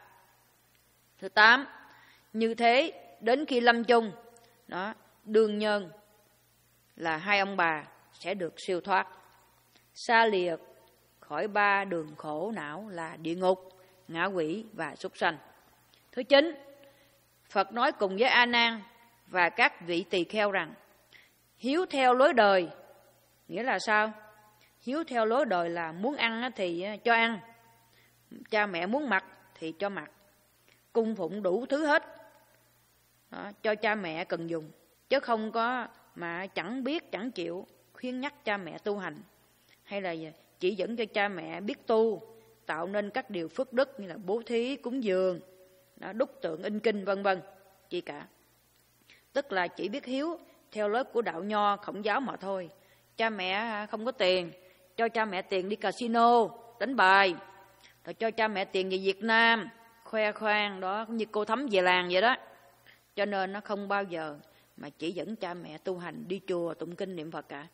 Thứ tám, như thế đến khi lâm chung, đó, đương nhân là hai ông bà sẽ được siêu thoát, xa lìa khỏi ba đường khổ não là địa ngục, ngạ quỷ và súc sanh. Thứ chín, Phật nói cùng với A Nan và các vị tỳ kheo rằng hiếu theo lối đời, nghĩa là sao? Hiếu theo lối đời là muốn ăn thì cho ăn, cha mẹ muốn mặc thì cho mặc, cung phụng đủ thứ hết đó, cho cha mẹ cần dùng, chứ không có mà chẳng biết chẳng chịu khuyên nhắc cha mẹ tu hành, hay là chỉ dẫn cho cha mẹ biết tu, tạo nên các điều phước đức như là bố thí, cúng dường, đó, đúc tượng, in kinh vân vân, chi cả. Tức là chỉ biết hiếu theo lối của đạo nho Khổng giáo mà thôi. Cha mẹ không có tiền, cho cha mẹ tiền đi casino đánh bài, rồi cho cha mẹ tiền về Việt Nam khoe khoang đó, như cô Thắm về làng vậy đó. Cho nên nó không bao giờ mà chỉ dẫn cha mẹ tu hành, đi chùa tụng kinh niệm Phật cả.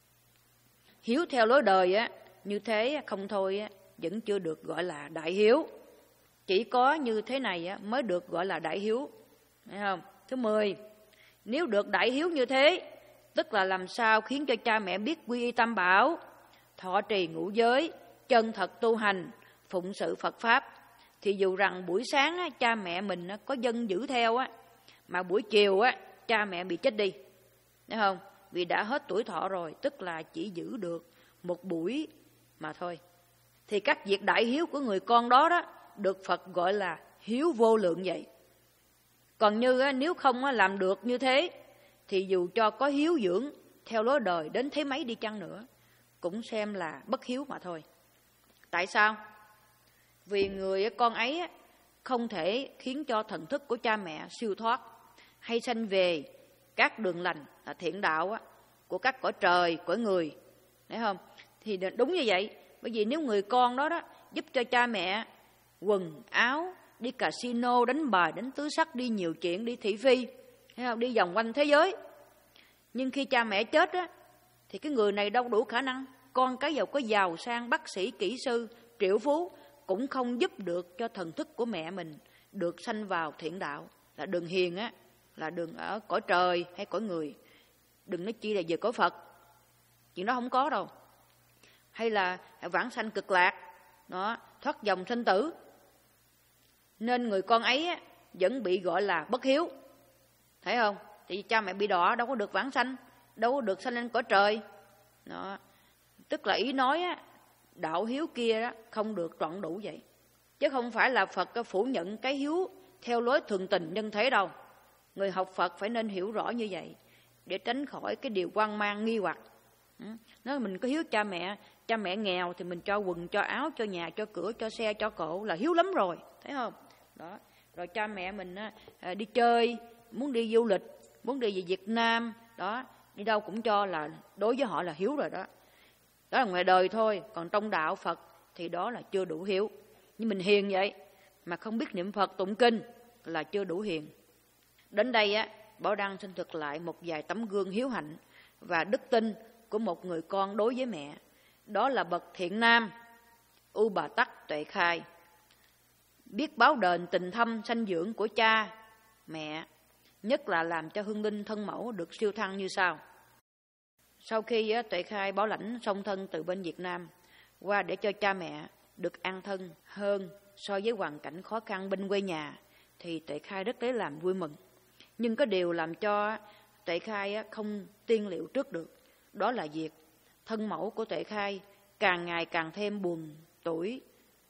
Hiếu theo lối đời á, như thế không thôi á, vẫn chưa được gọi là đại hiếu. Chỉ có như thế này á, mới được gọi là đại hiếu, thấy không? Thứ mười, nếu được đại hiếu như thế, tức là làm sao khiến cho cha mẹ biết quy y tam bảo, thọ trì ngũ giới, chân thật tu hành, phụng sự Phật Pháp, thì dù rằng buổi sáng á, cha mẹ mình á, có dân giữ theo á, mà buổi chiều á, cha mẹ bị chết đi, thấy không? Vì đã hết tuổi thọ rồi, tức là chỉ giữ được một buổi mà thôi. Thì các việc đại hiếu của người con đó đó được Phật gọi là hiếu vô lượng vậy. Còn như á, nếu không á, làm được như thế thì dù cho có hiếu dưỡng theo lối đời đến thế mấy đi chăng nữa cũng xem là bất hiếu mà thôi. Tại sao? Vì người con ấy á, không thể khiến cho thần thức của cha mẹ siêu thoát hay sanh về các đường lành là thiện đạo á, của các cõi trời, cõi người, thấy không? Thì đúng như vậy. Bởi vì nếu người con đó đó giúp cho cha mẹ quần áo, đi casino, đánh bài, đánh tứ sắc, đi nhiều chuyện, đi thị phi, thấy không? Đi vòng quanh thế giới. Nhưng khi cha mẹ chết á, thì cái người này đâu đủ khả năng. Con cái giàu có giàu sang, bác sĩ, kỹ sư, triệu phú cũng không giúp được cho thần thức của mẹ mình được sanh vào thiện đạo, là đường hiền á, là đường ở cõi trời hay cõi người. Đừng nói chi là về cõi Phật, chuyện đó không có đâu. Hay là vãng sanh cực lạc, đó, thoát dòng sinh tử. Nên người con ấy á, vẫn bị gọi là bất hiếu, thấy không? Thì cha mẹ bị đọa đâu có được vãng sanh, đâu có được sanh lên cõi trời. Đó. Tức là ý nói á, đạo hiếu kia đó không được trọn đủ vậy. Chứ không phải là Phật phủ nhận cái hiếu theo lối thường tình nhân thế đâu. Người học Phật phải nên hiểu rõ như vậy để tránh khỏi cái điều hoang mang nghi hoặc. Nói mình có hiếu cha mẹ, cha mẹ nghèo thì mình cho quần, cho áo, cho nhà, cho cửa, cho xe, cho cộ là hiếu lắm rồi, thấy không? Đó. Rồi cha mẹ mình á, đi chơi, muốn đi du lịch, muốn đi về Việt Nam, đó, đi đâu cũng cho là đối với họ là hiếu rồi đó. Đó là ngoài đời thôi, còn trong đạo Phật thì đó là chưa đủ hiếu. Nhưng mình hiền vậy mà không biết niệm Phật tụng kinh là chưa đủ hiền. Đến đây á, Bảo Đăng xin thực lại một vài tấm gương hiếu hạnh và đức tin của một người con đối với mẹ. Đó là bậc thiện nam U Bà Tắc Tuệ Khai, biết báo đền tình thâm sanh dưỡng của cha mẹ, nhất là làm cho hương linh thân mẫu được siêu thăng như sau. Sau khi Tuệ Khai bảo lãnh song thân từ bên Việt Nam qua để cho cha mẹ được an thân hơn so với hoàn cảnh khó khăn bên quê nhà, thì Tuệ Khai rất lấy làm vui mừng. Nhưng có điều làm cho Tuệ Khai không tiên liệu trước được, đó là việc thân mẫu của Tuệ Khai càng ngày càng thêm buồn tủi,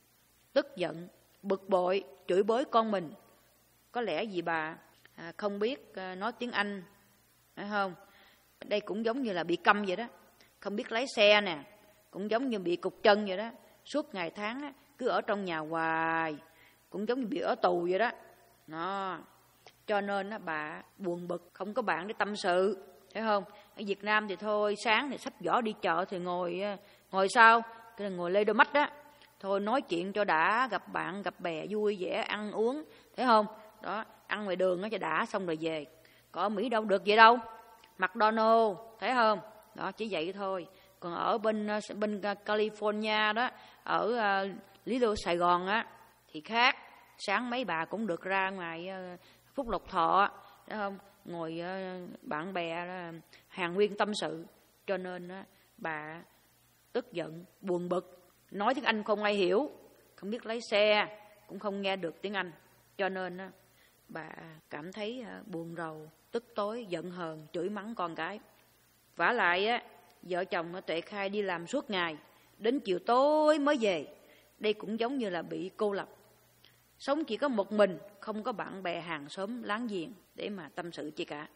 tức giận, bực bội, chửi bới con mình. Có lẽ vì bà không biết nói tiếng Anh, phải không? Đây cũng giống như là bị câm vậy đó, không biết lái xe nè, cũng giống như bị cục chân vậy đó, suốt ngày tháng cứ ở trong nhà hoài, cũng giống như bị ở tù vậy đó. Đó. Cho nên bà buồn bực, không có bạn để tâm sự, thấy không? Ở Việt Nam thì thôi, sáng thì xách giỏ đi chợ thì ngồi ngồi sao? Cái là ngồi lê đôi mắt đó. Thôi nói chuyện cho đã, gặp bạn, gặp bè vui vẻ, ăn uống, thấy không? Đó, ăn ngoài đường cho đã xong rồi về. Có ở Mỹ đâu được vậy đâu. McDonald's, thấy không? Đó, chỉ vậy thôi. Còn ở bên bên California đó, ở uh, Lý Đô Sài Gòn á thì khác. Sáng mấy bà cũng được ra ngoài uh, Phúc Lộc Thọ, thấy không? Ngồi uh, bạn bè uh, hàng nguyên tâm sự. Cho nên uh, bà tức giận, buồn bực, nói tiếng Anh không ai hiểu, không biết lái xe, cũng không nghe được tiếng Anh. Cho nên uh, bà cảm thấy uh, buồn rầu, tức tối, giận hờn, chửi mắng con cái. Vả lại á, vợ chồng Tuệ Khai đi làm suốt ngày, đến chiều tối mới về. Đây cũng giống như là bị cô lập, sống chỉ có một mình, không có bạn bè hàng xóm láng giềng để mà tâm sự chi cả.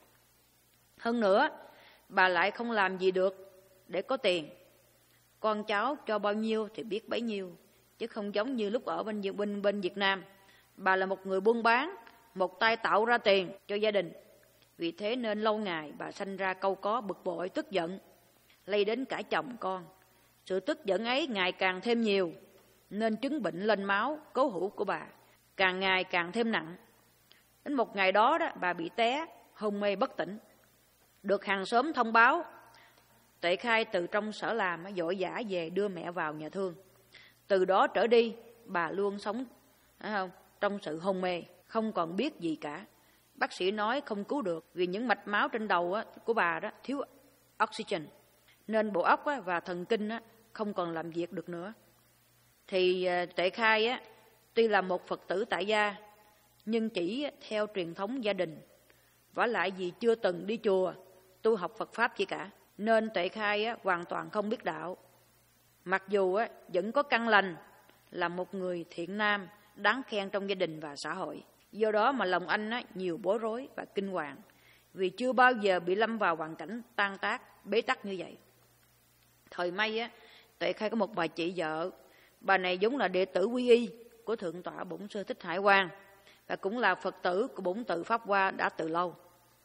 Hơn nữa, bà lại không làm gì được để có tiền. Con cháu cho bao nhiêu thì biết bấy nhiêu, chứ không giống như lúc ở bên bên bên Việt Nam. Bà là một người buôn bán, một tay tạo ra tiền cho gia đình. Vì thế nên lâu ngày bà sanh ra câu có, bực bội, tức giận, lây đến cả chồng con. Sự tức giận ấy ngày càng thêm nhiều, nên chứng bệnh lên máu, cố hữu của bà càng ngày càng thêm nặng. Đến một ngày đó, đó bà bị té, hôn mê bất tỉnh. Được hàng xóm thông báo, Tuệ Khai từ trong sở làm vội vã về đưa mẹ vào nhà thương. Từ đó trở đi, bà luôn sống phải không, trong sự hôn mê, không còn biết gì cả. Bác sĩ nói không cứu được vì những mạch máu trên đầu của bà đó thiếu oxygen, nên bộ óc và thần kinh không còn làm việc được nữa. Thì Tuệ Khai tuy là một Phật tử tại gia, nhưng chỉ theo truyền thống gia đình. Vả lại vì chưa từng đi chùa tu học Phật Pháp gì cả, nên Tuệ Khai á, hoàn toàn không biết đạo. Mặc dù á, vẫn có căn lành, là một người thiện nam, đáng khen trong gia đình và xã hội. Do đó mà lòng anh á, nhiều bối rối và kinh hoàng, vì chưa bao giờ bị lâm vào hoàn cảnh tan tác, bế tắc như vậy. Thời may á, Tuệ Khai có một bà chị vợ. Bà này vốn là đệ tử quy y của Thượng tọa Bổn Sư Thích Hải Quang, và cũng là Phật tử của Bổn Tự Pháp Hoa đã từ lâu.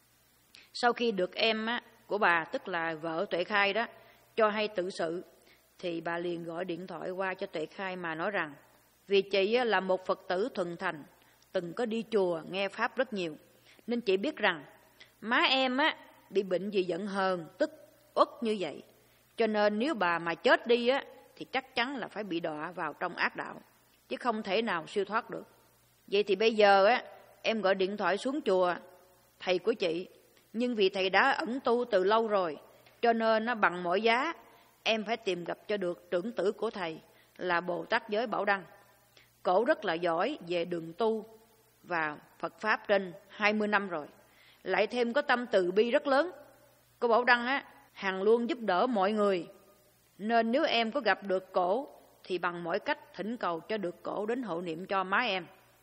Sau khi được em á, của bà, tức là vợ Tuệ Khai đó, cho hay tự sự, thì bà liền gọi điện thoại qua cho Tuệ Khai mà nói rằng vì chị á, là một Phật tử thuần thành, từng có đi chùa nghe Pháp rất nhiều, nên chị biết rằng má em á, bị bệnh gì giận hờn, tức uất như vậy. Cho nên nếu bà mà chết đi á, thì chắc chắn là phải bị đọa vào trong ác đạo, chứ không thể nào siêu thoát được. Vậy thì bây giờ á, em gọi điện thoại xuống chùa thầy của chị, nhưng vì thầy đã ẩn tu từ lâu rồi, cho nên nó bằng mọi giá em phải tìm gặp cho được trưởng tử của thầy là Bồ Tát Giới Bảo Đăng. Cổ rất là giỏi về đường tu và Phật Pháp trên hai mươi năm rồi, lại thêm có tâm từ bi rất lớn. Cô Bảo Đăng á, hằng luôn giúp đỡ mọi người, nên nếu em có gặp được cổ thì bằng mọi cách thỉnh cầu cho được cổ đến hộ niệm cho má em.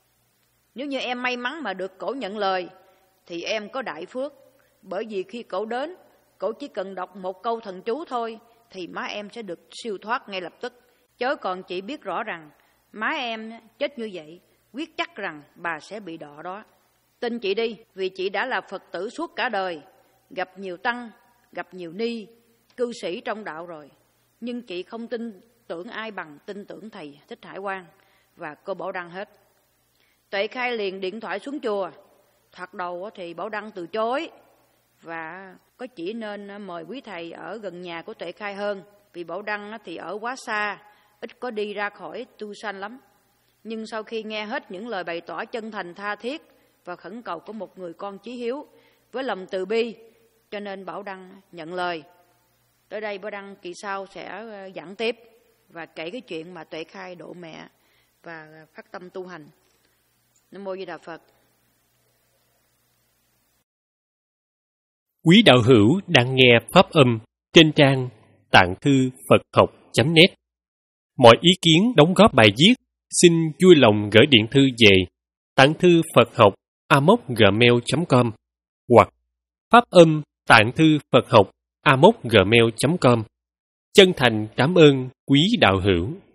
Nếu như em may mắn mà được cổ nhận lời thì em có đại phước, bởi vì khi cổ đến, cổ chỉ cần đọc một câu thần chú thôi thì má em sẽ được siêu thoát ngay lập tức. Chớ còn chị biết rõ rằng má em chết như vậy, quyết chắc rằng bà sẽ bị đọa đó. Tin chị đi, vì chị đã là Phật tử suốt cả đời, gặp nhiều tăng, gặp nhiều ni, cư sĩ trong đạo rồi. Nhưng chị không tin tưởng ai bằng tin tưởng thầy Thích Hải Quang và cô Bảo Đăng hết. Tuệ Khai liền điện thoại xuống chùa. Thoạt đầu thì Bảo Đăng từ chối và có chỉ nên mời quý thầy ở gần nhà của Tuệ Khai hơn, vì Bảo Đăng thì ở quá xa, ít có đi ra khỏi tu sanh lắm. Nhưng sau khi nghe hết những lời bày tỏ chân thành tha thiết và khẩn cầu của một người con chí hiếu với lòng từ bi, cho nên Bảo Đăng nhận lời. Tới đây Bảo Đăng kỳ sau sẽ giảng tiếp và kể cái chuyện mà Tuệ Khai độ mẹ và phát tâm tu hành. Nam Mô Di Đà Phật. Quý đạo hữu đang nghe pháp âm trên trang tạng thư Phật học chấm net. Mọi ý kiến đóng góp bài viết xin vui lòng gửi điện thư về tạng thư Phật học a m o c gmail chấm com hoặc pháp âm tạng thư Phật học a m o c gmail chấm com. Chân thành cảm ơn quý đạo hữu.